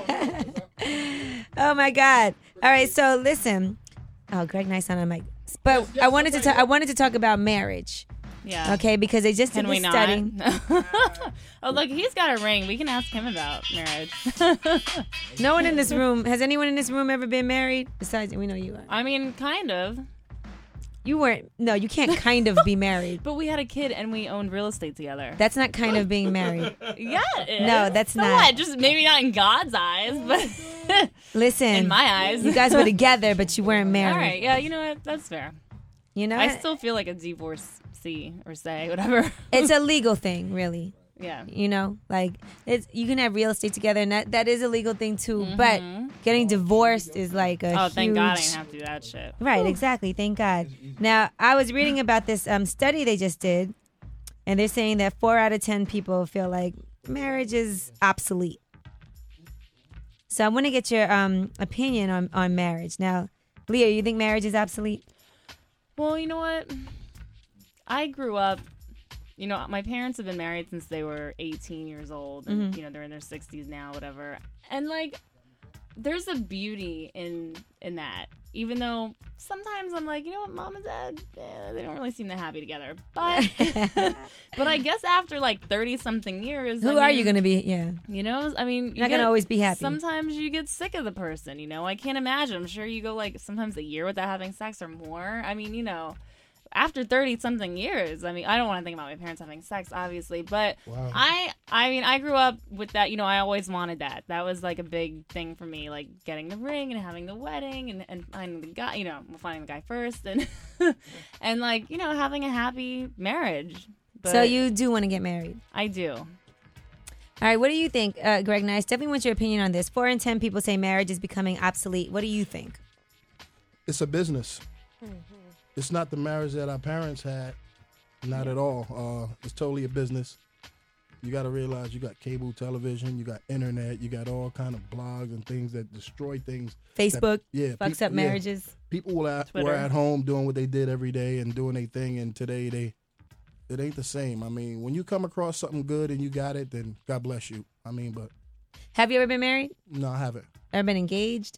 Oh my God! All right, so listen. Oh, Greg Nice on a mic. But I wanted to talk about marriage. Yeah. Okay, because they just Can did we this not? study. Oh, look, he's got a ring. We can ask him about marriage. No one in this room has anyone in this room ever been married? Besides, we know you are. I mean, kind of. You weren't. No, you can't kind of be married. But we had a kid and we owned real estate together. That's not kind of being married. Yeah, it is. No, that's So not. what? Just maybe not in God's eyes, but Listen, in my eyes. you guys were together, but you weren't married. All right, yeah, you know what? That's fair. You know, I still feel like a divorcee or say whatever. it's a legal thing, really. Yeah. You know, like you can have real estate together, and that is a legal thing too. But getting divorced is like a Oh, thank God I huge- didn't have to do that shit. Right, Whew. exactly. Thank God. Now, I was reading about this study they just did, and they're saying that 4 out of 10 people feel like marriage is obsolete. So I want to get your opinion on marriage. Now, Leah, you think marriage is obsolete? Well, you know what? I grew up, you know, my parents have been married since they were 18 years old, and Mhm. you know, they're in their 60s now, whatever. And like, there's a beauty in that. Even though sometimes I'm like, you know what, mom and dad, they don't really seem that happy together. But but I guess after like 30 something years, Who are you going to be? Yeah. You know, I mean, You're not gonna always be happy. Sometimes you get sick of the person, you know. I can't imagine. I'm sure you go like sometimes a year without having sex or more. I mean, you know, after 30 something years, I mean, I don't want to think about my parents having sex, obviously, but Wow. I mean, I grew up with that, you know, I always wanted that. That was like a big thing for me, like getting the ring and having the wedding and finding the guy, you know, finding the guy first and and like, you know, having a happy marriage. But So you do want to get married? I do. All right, what do you think, Greg Nice? Definitely want your opinion on this. 4 in 10 people say marriage is becoming obsolete. What do you think? It's a business. It's not the marriage that our parents had. Not at all. It's totally a business. You got to realize you got cable television, you got internet, you got all kind of blogs and things that destroy things. Facebook fucks up marriages. People were Twitter. at home doing what they did every day and doing their thing, and today it ain't the same. I mean, when you come across something good and you got it, then God bless you. I mean, but Have you ever been married? no, I haven't. Ever been engaged?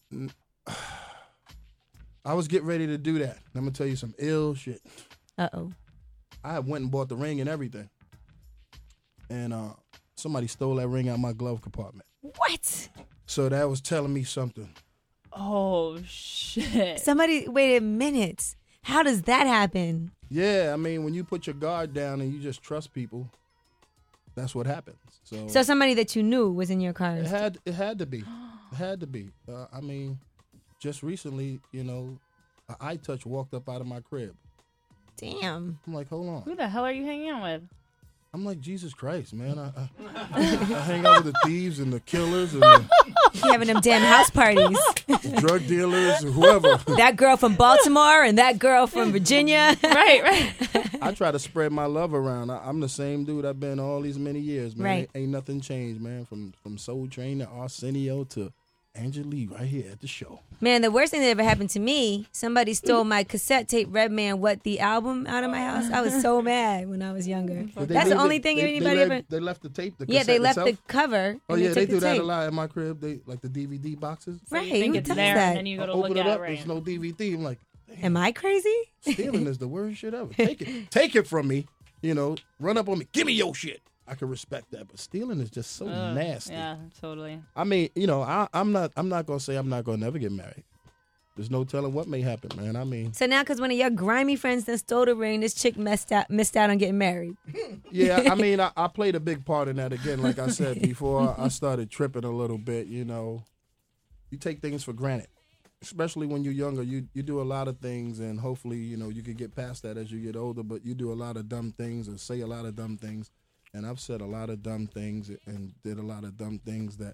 I was getting ready to do that. I'm gonna tell you some ill shit. Uh-oh. I went and bought the ring and everything, and somebody stole that ring out of my glove compartment. What? So that was telling me something. Oh shit. Somebody, wait a minute. How does that happen? Yeah, I mean, when you put your guard down and you just trust people, that's what happens. So somebody that you knew was in your car. It had to be. It had to be. I mean, just recently, you know, an iTouch walked up out of my crib. Damn. I'm like, hold on. Who the hell are you hanging out with? I'm like, Jesus Christ, man. I hang out with the thieves and the killers and the You having them damn house parties. drug dealers or whoever. That girl from Baltimore and that girl from Virginia. right. I try to spread my love around. I'm the same dude I've been all these many years, man. Right. Ain't nothing changed, man. From Soul Train to Arsenio to Angela Lee right here at the show. Man, the worst thing that ever happened to me, somebody stole my cassette tape Redman What the album out of my house. I was so mad when I was younger. But they That's the leave only it- thing they anybody left- ever... They left the tape. The Yeah, they cassette left itself? the cover. Oh and yeah, they took do the that tape. a lot in my crib. They like the DVD boxes. So you Right, think who it's does there that? and then you go to Open look it at up. it, right? There's no DVD. I'm like, Am I crazy? stealing is the worst shit ever. Take it from me. You know, run up on me. Give me your shit. I can respect that, but stealing is just so Ugh, nasty. Yeah, totally. I mean, you know, I'm not gonna say I'm not gonna never get married. There's no telling what may happen, man. I mean, So now, because one of your grimy friends then stole the ring, this chick missed out on getting married. yeah, I mean, I played a big part in that. Again, like I said before, I started tripping a little bit. You know, you take things for granted, especially when you're younger. You do a lot of things, and hopefully, you know, you can get past that as you get older. But you do a lot of dumb things and say a lot of dumb things. And I've said a lot of dumb things and did a lot of dumb things that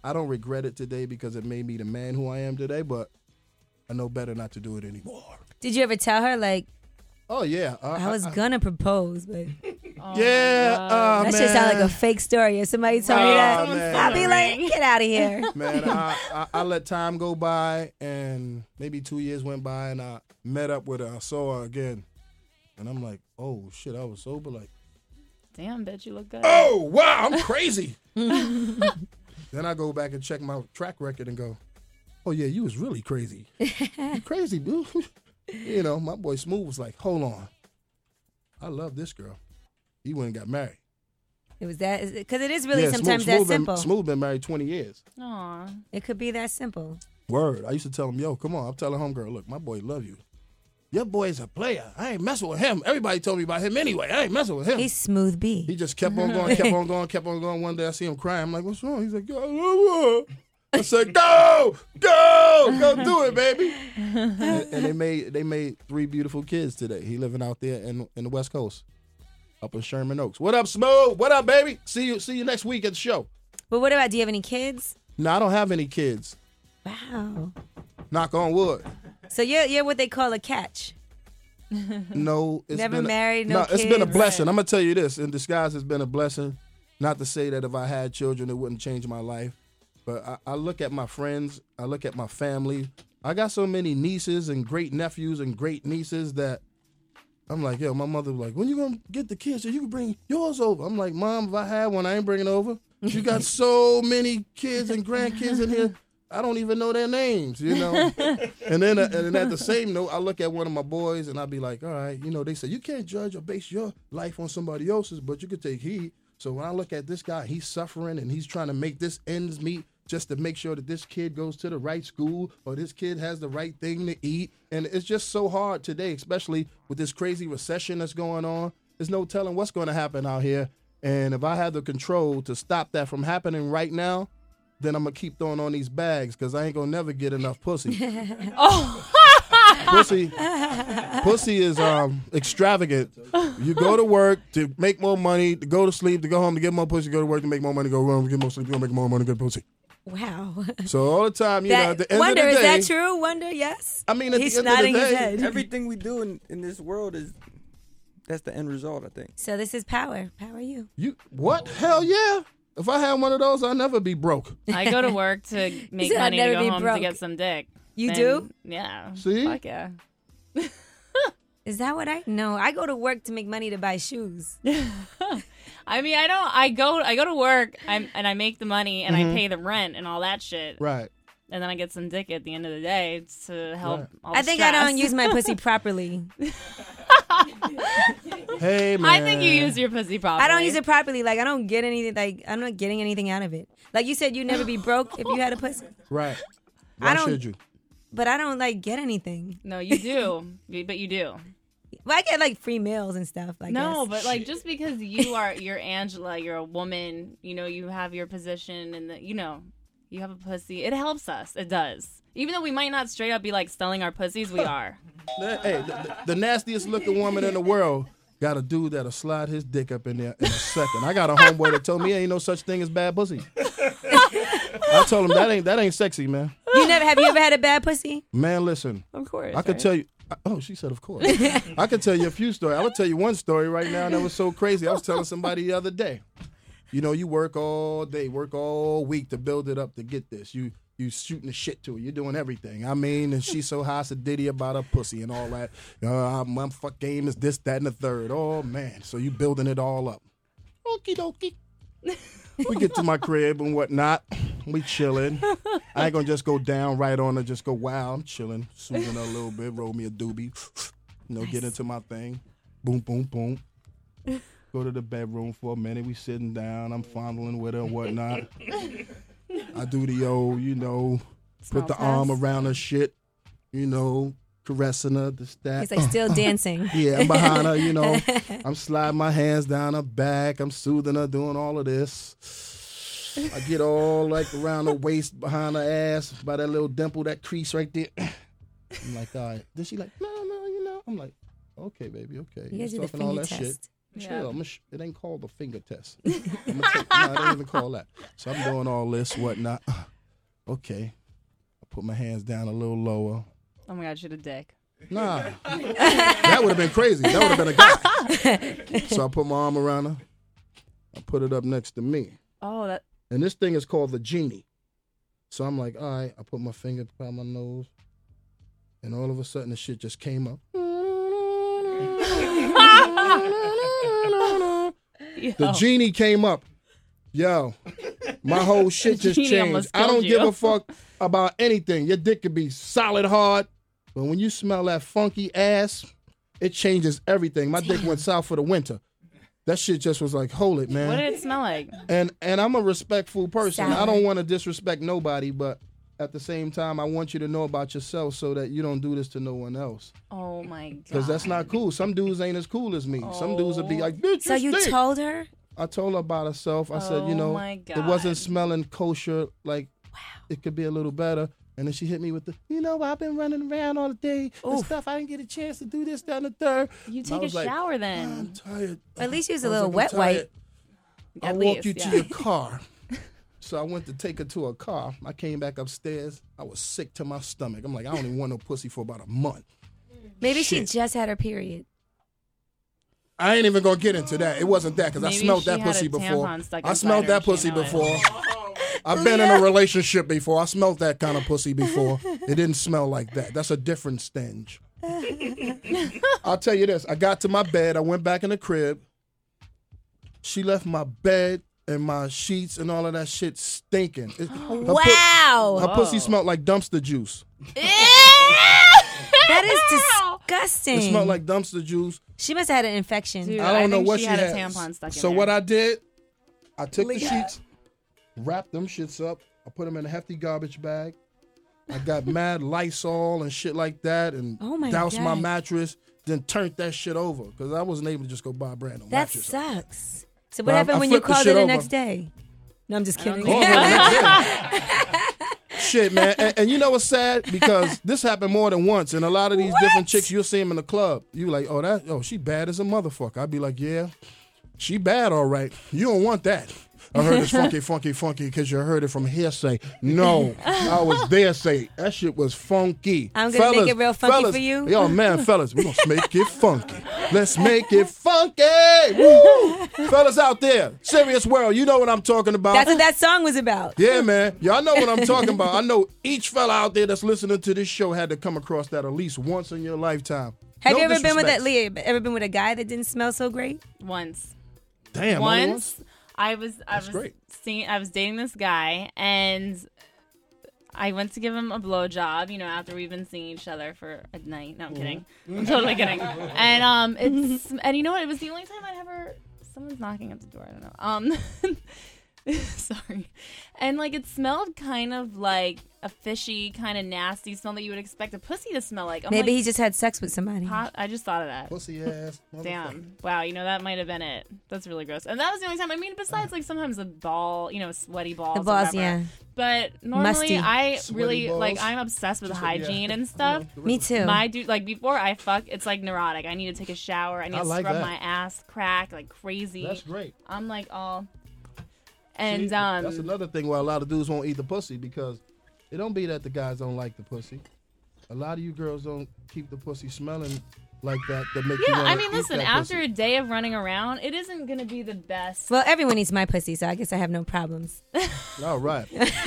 I don't regret it today because it made me the man who I am today, but I know better not to do it anymore. Did you ever tell her, like, oh, yeah. I was going to propose, but... that shit sound like a fake story. If somebody told me that, man. I'd be like, get out of here. Man, I let time go by, and maybe 2 years went by, and I met up with her. I saw her again, and I'm like, oh, shit, I was sober. Like, Damn, bitch, you look good. oh, wow, I'm crazy. Then I go back and check my track record and go, oh, yeah, you was really crazy. You crazy, dude. You know, my boy Smooth was like, hold on. I love this girl. He went and got married. It was that, because it is really Yeah, sometimes Smooth that simple. Smooth been married 20 years. Aw. It could be that simple. Word. I used to tell him, yo, come on. I'm telling homegirl, look, my boy love you. Your boy's a player. I ain't messing with him. Everybody told me about him anyway. I ain't messing with him. He's Smooth B. He just kept on going, kept on going, kept on going. One day I see him crying. I'm like, what's wrong? He's like, yo, I love her. I said, go do it, baby. And they made 3 beautiful kids today. He living out there in the West Coast, up in Sherman Oaks. What up, Smooth? What up, baby? See you next week at the show. But what about, do you have any kids? No, I don't have any kids. Wow. Knock on wood. So you're what they call a catch. No, it's Never been married, no it's been a kids. blessing. I'm gonna tell you this. In disguise, it's been a blessing. Not to say that if I had children, it wouldn't change my life. But I look at my friends. I look at my family. I got so many nieces and great nephews and great nieces that I'm like, yo, my mother was like, when you gonna get the kids so you can bring yours over? I'm like, Mom, if I had one, I ain't bringing it over. You got so many kids and grandkids in here. I don't even know their names, you know. and then at the same note, I look at one of my boys and I be like, all right, you know, they say you can't judge or base your life on somebody else's, but you could take heed. So when I look at this guy, he's suffering and he's trying to make this ends meet just to make sure that this kid goes to the right school or this kid has the right thing to eat. And it's just so hard today, especially with this crazy recession that's going on. There's no telling what's going to happen out here. And if I had the control to stop that from happening right now, then I'm going to keep throwing on these bags because I ain't going to never get enough pussy. Pussy is extravagant. You go to work to make more money, to go to sleep, to go home, to get more pussy, go to work to make more money, go home to get more sleep, to go make more money, get pussy. Wow. So all the time, you know, at the end Wonder, of the day. is that true? Wonder, yes. I mean, at He's the end of nodding the his day, head. Everything we do in this world that's the end result, I think. So this is power. Power you. You what? Hell yeah. If I had one of those, I'd never be broke. I go to work to make said, money "I'd to never go be home broke." to get some dick. You And- do? Yeah. See? Fuck yeah. Is that what I know? I go to work to make money to buy shoes. I mean, I don't. I go to work and I make the money and I Mhm. pay the rent and all that shit. Right. And then I get some dick at the end of the day to help. Right. All I the think I don't stress. use my pussy properly. Hey, man. I think you use your pussy properly. I don't use it properly. Like I don't get anything. Like I'm not getting anything out of it. Like you said, you'd never be broke if you had a pussy. Right. I Why don't- should you? But I don't like get anything. No, you do. But you do. Well, I get like free meals and stuff. I No, guess. but like just because you're Angela, you're a woman, you know, you have your position and you have a pussy. It helps us. It does. Even though we might not straight up be like selling our pussies, we are. Hey, the nastiest looking woman in the world got a dude that'll slide his dick up in there in a second. I got a homeboy that told me ain't no such thing as bad pussy. I told him that ain't sexy, man. Have you ever had a bad pussy? Man, listen. Of course, I could right? tell you. Oh, she said, of course. I could tell you a few stories. I would tell you one story right now that was so crazy. I was telling somebody the other day. You know, you work all day, work all week to build it up to get this. You shooting the shit to her. You're doing everything. I mean, and she's so high sedity about her pussy and all that. My fuck game is this, that, and the third. Oh, man. So you building it all up. Okie dokie. We get to my crib and whatnot. We chilling. I ain't gonna just go down right on her, just go, wow, I'm chilling, soothing her a little bit, roll me a doobie, get into my thing. Boom, boom, boom. Go to the bedroom for a minute. We sitting down. I'm fondling with her and whatnot. I do the old, put the arm around her shit, caressing her, this, that. He's like still dancing. Yeah, I'm behind her, I'm sliding my hands down her back. I'm soothing her, doing all of this. I get all like around her waist, behind her ass, by that little dimple, that crease right there. I'm like, all right. Then she like, no, I'm like, okay, baby, okay. You gotta do the talking all finger that test. shit. Chill. It ain't called the finger test. No, it ain't even called that. So I'm doing all this, whatnot. Okay. I put my hands down a little lower. Oh my God, should have dick. Nah. That would have been crazy. That would have been a guy. So I put my arm around her. I put it up next to me. Oh, that. And this thing is called the genie. So I'm like, all right. I put my finger by my nose. And all of a sudden, the shit just came up. The genie came up. Yo, my whole shit just changed. I don't give a fuck about anything. Your dick could be solid hard, but when you smell that funky ass, it changes everything. My dick went south for the winter. That shit just was like, hold it, man. What did it smell like? And I'm a respectful person. Sour. I don't want to disrespect nobody, but at the same time, I want you to know about yourself so that you don't do this to no one else. Oh my God. Because that's not cool. Some dudes ain't as cool as me. Some dudes would be like, bitch, So you stink. told her? I told her about herself. I said, you know, my it wasn't smelling kosher. Like, it could be a little better. And then she hit me with the, you know, I've been running around all day and stuff. I didn't get a chance to do this, that, and the third. You And take I a was like, shower then. I'm tired. At least use a I was little like, wet I'm wipe. tired. I'll At walk least, you yeah. to your car. So I went to take her to her car. I came back upstairs. I was sick to my stomach. I'm like, I don't even want no pussy for about a month. Maybe Shit. she just had her period. I ain't even gonna get into that. It wasn't that because I Maybe smelled she that had a pussy before. tampon stuck I inside smelled her that and she pussy didn't know it. before. I've been in a relationship before. I smelled that kind of pussy before. It didn't smell like that. That's a different stench. I'll tell you this. I got to my bed. I went back in the crib. She left my bed and my sheets and all of that shit stinking. Wow. Her pussy smelled like dumpster juice. That is disgusting. It smelled like dumpster juice. She must have had an infection. Dude, I don't know think what she she had. had. A tampon stuck in So there. what I did, I took the Leah. sheets, wrapped them shits up. I put them in a hefty garbage bag. I got mad Lysol and shit like that, and Oh my doused my God. mattress. Then turned that shit over because I wasn't able to just go buy a brand new That mattress. sucks. So But what I happened when you flipped the called her shit the over. next day? No, I'm just kidding. Called her the next day. Shit, man. And you know what's sad? Because this happened more than once. And a lot of these different chicks, you'll see them in the club. You like, she bad as a motherfucker. I'd be like, yeah, she bad, all right. You don't want that. I heard it's funky, because you heard it from hearsay. No, I was there say that shit was funky. I'm gonna make it real funky for you. Yo, man, fellas, we gonna make it funky. Let's make it funky. Woo! Fellas out there, serious world, you know what I'm talking about. That's what that song was about. Yeah, man. Y'all know what I'm talking about. I know each fella out there that's listening to this show had to come across that at least once in your lifetime. Have No you ever been with disrespect. Leah? Ever been with a guy that didn't smell so great? Once. Damn, only Once I was great. I was dating this guy and I went to give him a blowjob, after we've been seeing each other for a night. No, I'm kidding. I'm totally kidding. And and you know what? It was the only time I ever. Someone's knocking at the door. I don't know. Sorry. And it smelled kind of like a fishy, kind of nasty smell that you would expect a pussy to smell like. Maybe he just had sex with somebody. I just thought of that. Pussy ass. Damn. Wow, that might have been it. That's really gross. And that was the only time. I mean, besides sometimes the ball, sweaty balls. The balls, or whatever. yeah. But normally Musty. I Sweaty really balls. I'm obsessed with Just hygiene yeah. and stuff. Me too. My dude, before I fuck, it's neurotic. I need to take a shower. I need I to like scrub that. my ass crack like crazy. That's great. I'm all. And See, that's another thing why a lot of dudes won't eat the pussy because it don't be that the guys don't like the pussy. A lot of you girls don't keep the pussy smelling like that make you yeah, wanna I mean, eat listen. that After pussy. a day of running around, it isn't gonna be the best. Well, everyone eats my pussy, so I guess I have no problems. All right.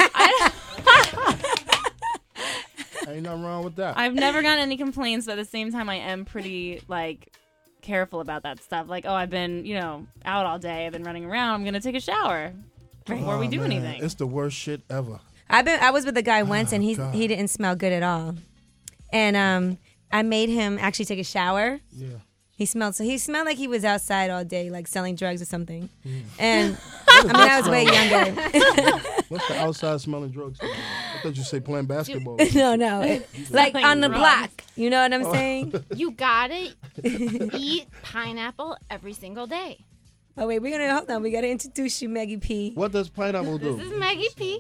Ain't nothing wrong with that. I've never gotten any complaints, but at the same time, I am pretty careful about that stuff. I've been out all day. I've been running around. I'm gonna take a shower before we do man, anything. It's the worst shit ever. I was with a guy once, and God. he didn't smell good at all. And I made him actually take a shower. Yeah. He smelled like he was outside all day, selling drugs or something. And I was way younger. What's the outside smelling drugs? I thought you say playing basketball. No. On the block. You know what I'm saying? You gotta eat pineapple every single day. Oh, wait, hold on. We got to introduce you, Maggie P. What does pineapple do? This is Maggie P.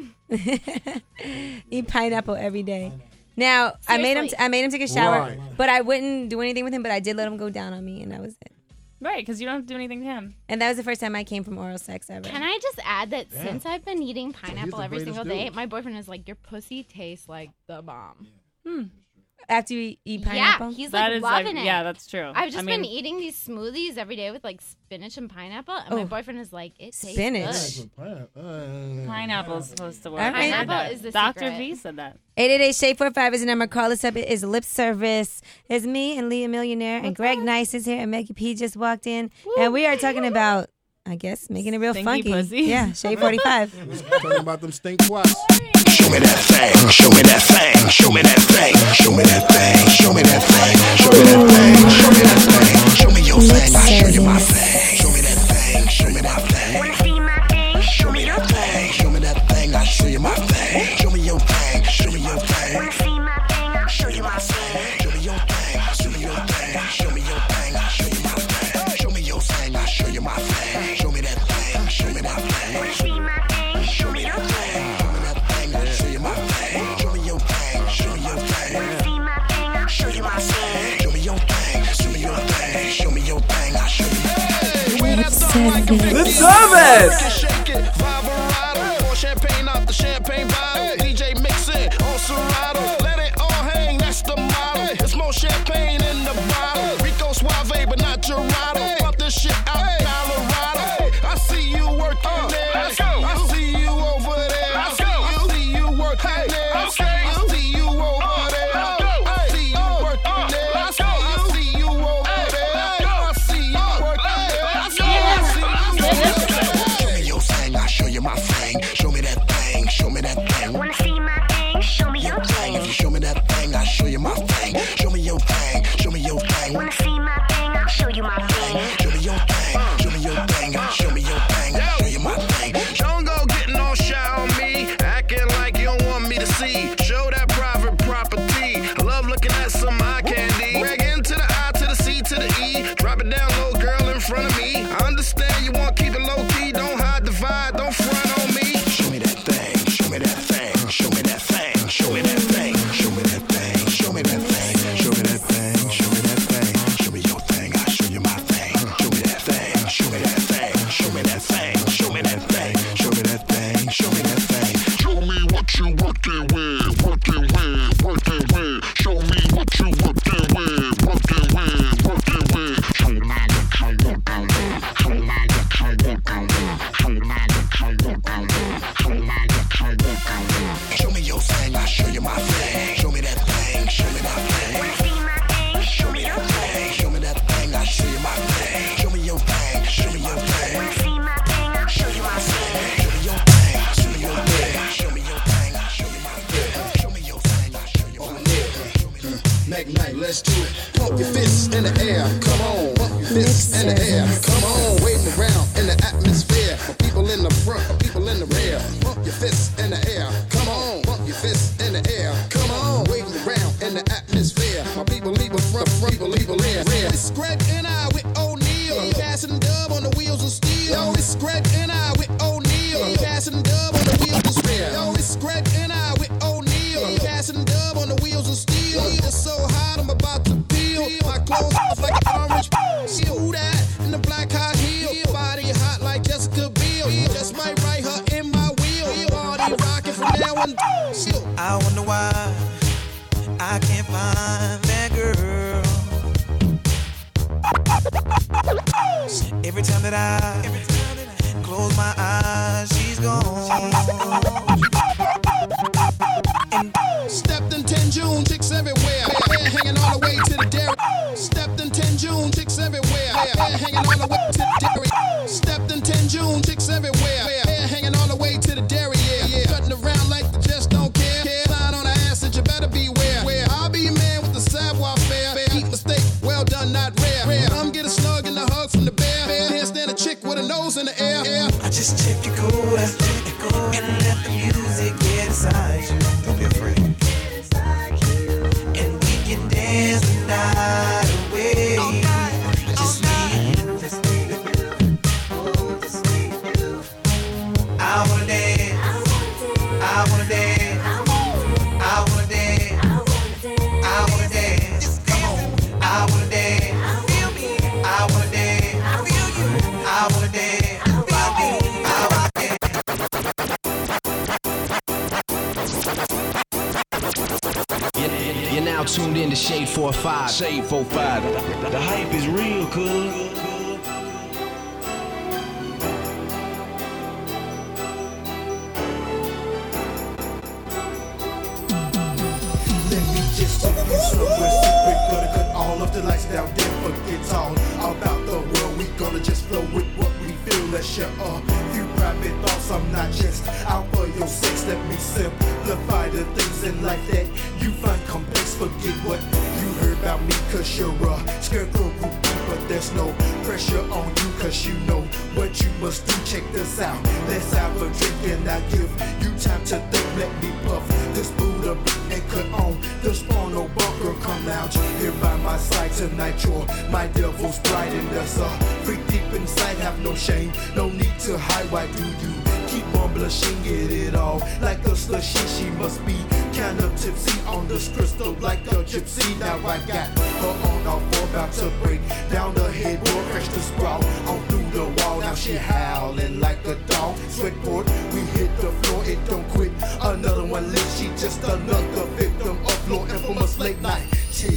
Eat pineapple every day. Now, I made him take a shower, Right. but I wouldn't do anything with him, but I did let him go down on me, and that was it. Right, because you don't have to do anything to him. And that was the first time I came from oral sex ever. Can I just add that Yeah. since I've been eating pineapple the every greatest single day, dude. my boyfriend is like, your pussy tastes like the bomb. After you eat pineapple? Yeah, he's That like is, like- loving it. yeah, that's true. I've just I been mean- eating these smoothies every day with like spinach and pineapple, and my Oh. boyfriend is like, it tastes Spinach. good. Pineapple's supposed to work. All right. Pineapple is the Dr. secret. V said that. 888-SHADE45 is the number. Call us up. It is lip service. It's me and Leah Millionaire, and Greg Nice is here, and Maggie P just walked in, and we are talking about, I guess, making it real Stinky funky. pussy. Yeah, Shade 45. Talking about them stink twats. Show me that thing, show me that thing, show me that thing, show me that thing, show me that thing, show me that thing, show me that thing, show me your thing, I'll show you my thing, show me that thing, show me that thing. Wanna see my thing? Show me your thing, show me that thing, I'll show you my thing, show me your thing, show me your thing. Wanna see my thing? I'll show you my thing, show me your thing, show me your thing, show me your thing, I'll show you my thing, show me your thing, I'll show you my thing, show me that thing, show me that thing. Wanna see my thing? Show me your thing, show me that thing, I'll show you my thing, show me your thing, show me your thing. Wanna see my thing? I'll show you my thing, show me your thing, show me your thing, show me your thing, I'll show you my thing. Lip service. Shake it, Vibrato, pour champagne out the champagne bottle. DJ mix it on Serato, let it all hang, that's the motto. It's more champagne in the bottle. Rico Suave, but not Gerardo. Pump this shit out Colorado. I see you working there. I see you over there. I see you working there. I see you over there. I see you working there. I see you over there. I see you working there. I see you. Show me your thing, I'll show you my thing. Show me that thing, show me that thing. Wanna see my thing? Show me your thing. If you show me that thing, I'll show you my thing. Show me your thing, show me your thing. Wanna see my thing? I'll show you my thing. Show me your thing, show me your thing. Show me your thing, show you my thing. Don't go getting all shy on me, acting like you don't want me to see. Show that private property. I love looking at some eye candy. Drag into the I to the C to the E. Drop it down low, girl, in front of me. I understand you want to keep it low key. Don't hide the vibe, don't front on me. Show me that thing, show me that thing, show me that thing, show me that thing, show me that thing, show me that thing, show me that thing, show me that thing, show me your thing, I'll show you my thing. Show me that thing, show me that thing, show me that thing, show me that thing, show me that thing, show me that thing. Show me what you working with, working with, working with. Show me what you working with, working with, working with. Show me what you working with, show me what you working with, show me what you working with, show me what you working with. Show me your thing, I'll show you my thing. Show me that thing, show me that thing. Wanna see my thing? Show me your thing, show me that thing, I'll show you my thing. Show me your thing, show me your thing. Wanna see my thing? I'll show you my thing. Show me your thing, show me your thing, show me your thing, I'll show you my thing. Show me your thing, I'll show you my thing. Night, night, let's do it. Pump your fists in the air, come on. Pump your fists in the air, come on. Waving around in the atmosphere. For people in the front, for people in the rear. Pump your fists in the air, come on. Pump your fists in the air, come on. Waving around in the atmosphere. My people leave a front, people leave a rear. It's Greg and I with O'Neal, passing dub on the wheels of steel. Yo, it's Greg and I with O'Neal, passing dub on the wheels of steel. Yo, it's Greg and I with O'Neal, passing dub on the wheels of steel. It's so hot, I'm about to peel. My clothes off like orange peel. Who that in the black high heel? Body hot like Jessica Biel. Just might write her in my wheel. Party rocking from now on. I wonder why I can't find that girl. Every time that I close my eyes, she's gone. Stepped in 10 June, chicks everywhere. Hair hanging all the way to the dairy. Stepped in 10 June, chicks everywhere. Hair hanging all the way to the dairy. Stepped in 10 June, chicks everywhere. Hair hanging all the way to the dairy. Yeah. Cutting around like they just don't care. Sign on the ass that you better beware. I'll be your man with the savoir faire. Keep mistake, well done, not rare. Come get a snug and a hug from the bear. Can't stand a chick with a nose in the air. I just check your code and let the music get inside you. Don't be afraid. And we can dance the night away. Just me and you. I wanna dance. I wanna dance. I wanna dance. I wanna dance. Come on. I wanna dance. I wanna dance. tuned in to Shade 45. Shade 45. The hype is real, cuz. Let me just take you somewhere secret. Gonna cut all of the lights down, then forget all about the world. We gonna just flow with what we feel. Let's share a few private thoughts. I'm not just out for your sex. Let me simplify the things in life that you find complex. Forget what you heard about me, cause you're a scarecrow groupie. But there's no pressure on you, cause you know what you must do. Check this out, let's have a drink and I give you time to think. Let me puff this Buddha and cut on the spawn. No bunker, come out here by my side tonight. You're my devil's bride and there's a freak deep inside. Have no shame, no need to hide. Why do you keep on blushing? Get it all like a slushy. She must be kind of tipsy on this crystal like a gypsy. Now I got her on all four, about to break down the headboard, crash the sprawl on through the wall. Now she howling like a dog. Sweatboard, we hit the floor, it don't quit. Another one lit, she just another victim of law infamous late night chill.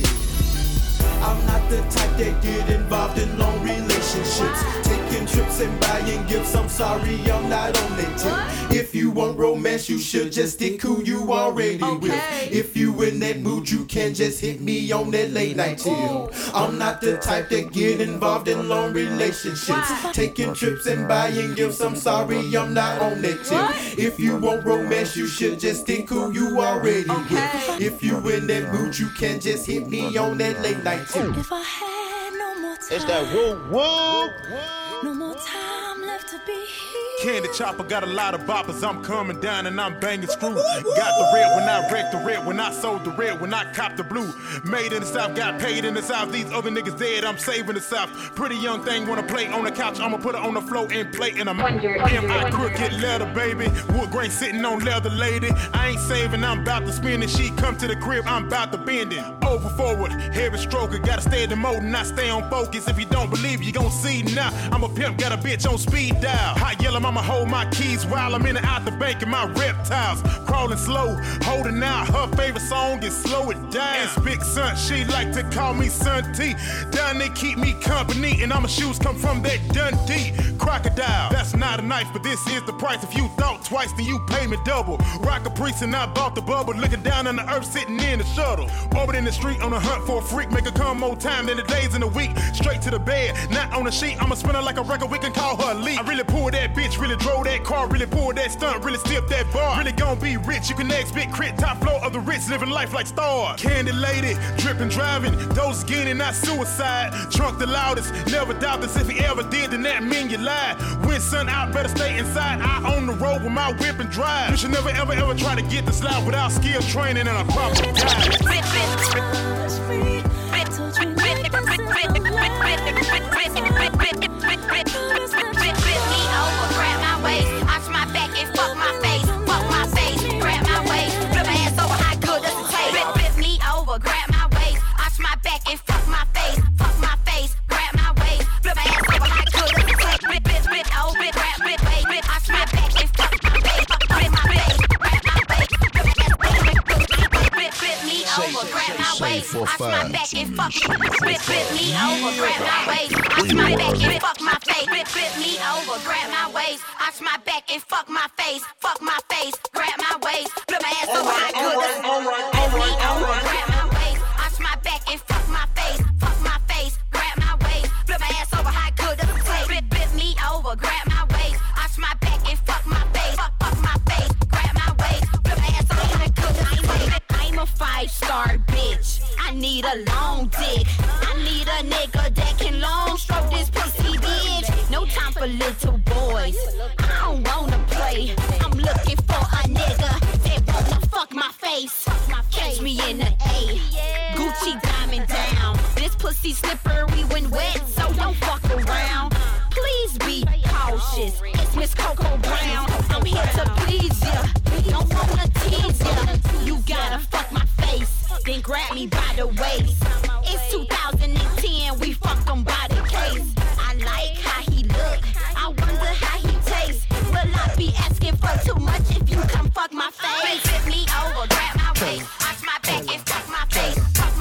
I'm not the type that get involved in long relationships, taking trips and buying gifts. I'm sorry, I'm not on that tip. If you want romance, you should just stick who you already with. If you in that mood, you can just hit me on that late night tip. I'm not the type that get involved in long relationships, taking trips and buying gifts. I'm sorry, I'm not on that tip. If you want romance, you should just stick who you already with. If you in that mood, you can just hit me on that late night tip. If I had no more time, It's that woo woo. no more time left to be here. Candy Chopper got a lot of boppers. I'm coming down and I'm banging screws. Got the red when I wrecked the red, when I sold the red, when I copped the blue. Made in the South, got paid in the South. These other niggas dead, I'm saving the South. Pretty young thing wanna play on the couch. I'ma put her on the floor and play in a M.I. crooked leather, baby. Wood grain sitting on leather, lady. I ain't saving, I'm about to spend it. She come to the crib, I'm about to bend it. Over forward, heavy stroker. Gotta stay in the mode and I stay on focus. If you don't believe, you gon' see now. I'm a pimp, got a bitch on speed dial. Hot yellow, I'ma hold my keys while I'm in and out the bank in my reptiles. Crawling slow, holding out. Her favorite song is Slow It Down. It's Big Son, she like to call me Son T. Down there keep me company, and all my shoes come from that Dundee. Crocodile, that's not a knife, but this is the price. If you thought twice, then you pay me double. Rock a priest and I bought the bubble. Looking down on the earth, sitting in the shuttle. Orbiting the street on a hunt for a freak. Make her come more time than the days in the week. Straight to the bed, not on the sheet. I'ma spin her like a record, we can call her a leak. I really pulled that bitch, really drove that car, really pulled that stunt, really stepped that bar. Really gon' be rich, you can next big crit, top floor of the rich, living life like stars. Candy lady, dripping, driving, those skinny, not suicide. Drunk the loudest, never doubt this. If he ever did, then that mean you lied. When sun out, better stay inside. I on the road with my whip and drive. You should never ever ever try to get this loud without skill training and a proper guide. Arch my back and fuck rip me over, grab my waist. Arch my back and fuck my face. Rip me over, grab my waist. Arch my back and fuck my face. Fuck my face, grab my waist. Flip my ass over, how good does it rip me over, grab my waist. Arch my back and fuck my face. Fuck my face, grab my waist. Flip my ass over, how good does it taste? Rip me over, grab my waist. Arch my back and fuck my face. Fuck my face, grab my waist. Flip my ass over, how good does it taste? I'm a 5-star bitch. I need a long dick. I need a nigga that can long stroke this pussy, bitch. No time for little boys. I don't wanna play. I'm looking for a nigga that wanna fuck my face. Catch me in the A. Gucci diamond down. This pussy slippery when wet, so don't fuck around. Please be cautious. It's Miss Coco Brown. I'm here to please ya. Don't wanna tease ya. You gotta fuck my face, then grab me by the waist. It's 2010, we fuck him by the case. I like how he look, I wonder how he tastes. Will I be asking for too much if you come fuck my face? Flip me over, grab my waist, arch my back and fuck my face. Fuck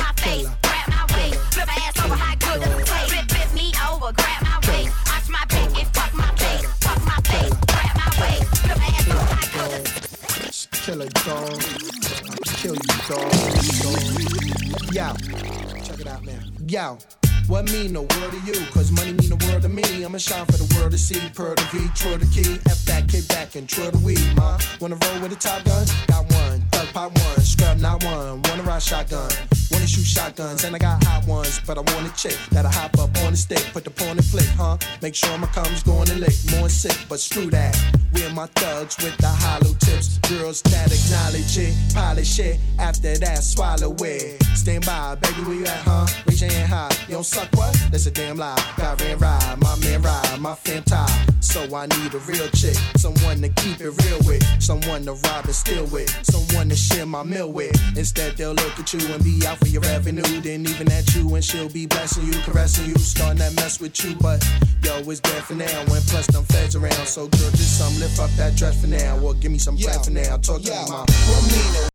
Yo, check it out now. Yo. What mean the world to you? Cause money mean the world to me. I'ma shine for the world to see. Per the V, true the key. F that, kick back, and true the weed, ma. Wanna roll with a top gun? Got one. Thug pop one. Scrub not one. Wanna ride shotgun. Wanna shoot shotguns. And I got hot ones. But I want a chick that'll hop up on the stick. Put the pawn and flick, huh? Make sure my cum's going to lick. More sick, but screw that. We and my thugs with the hollow tips. Girls that acknowledge it. Polish it. After that, swallow it. Stand by, baby, where you at, huh? Raise your hand high. You don't suck what? That's a damn lie. God ran ride, my man ride, my fam tie. So I need a real chick, someone to keep it real with, someone to rob and steal with, someone to share my meal with. Instead they'll look at you and be out for your revenue, then even at you and she'll be blessing you, caressing you, starting that mess with you. But yo, it's bad for now, when plus them feds around. So girl, just lift up that dress for now, or give me some bread for now. Talk to me, mom.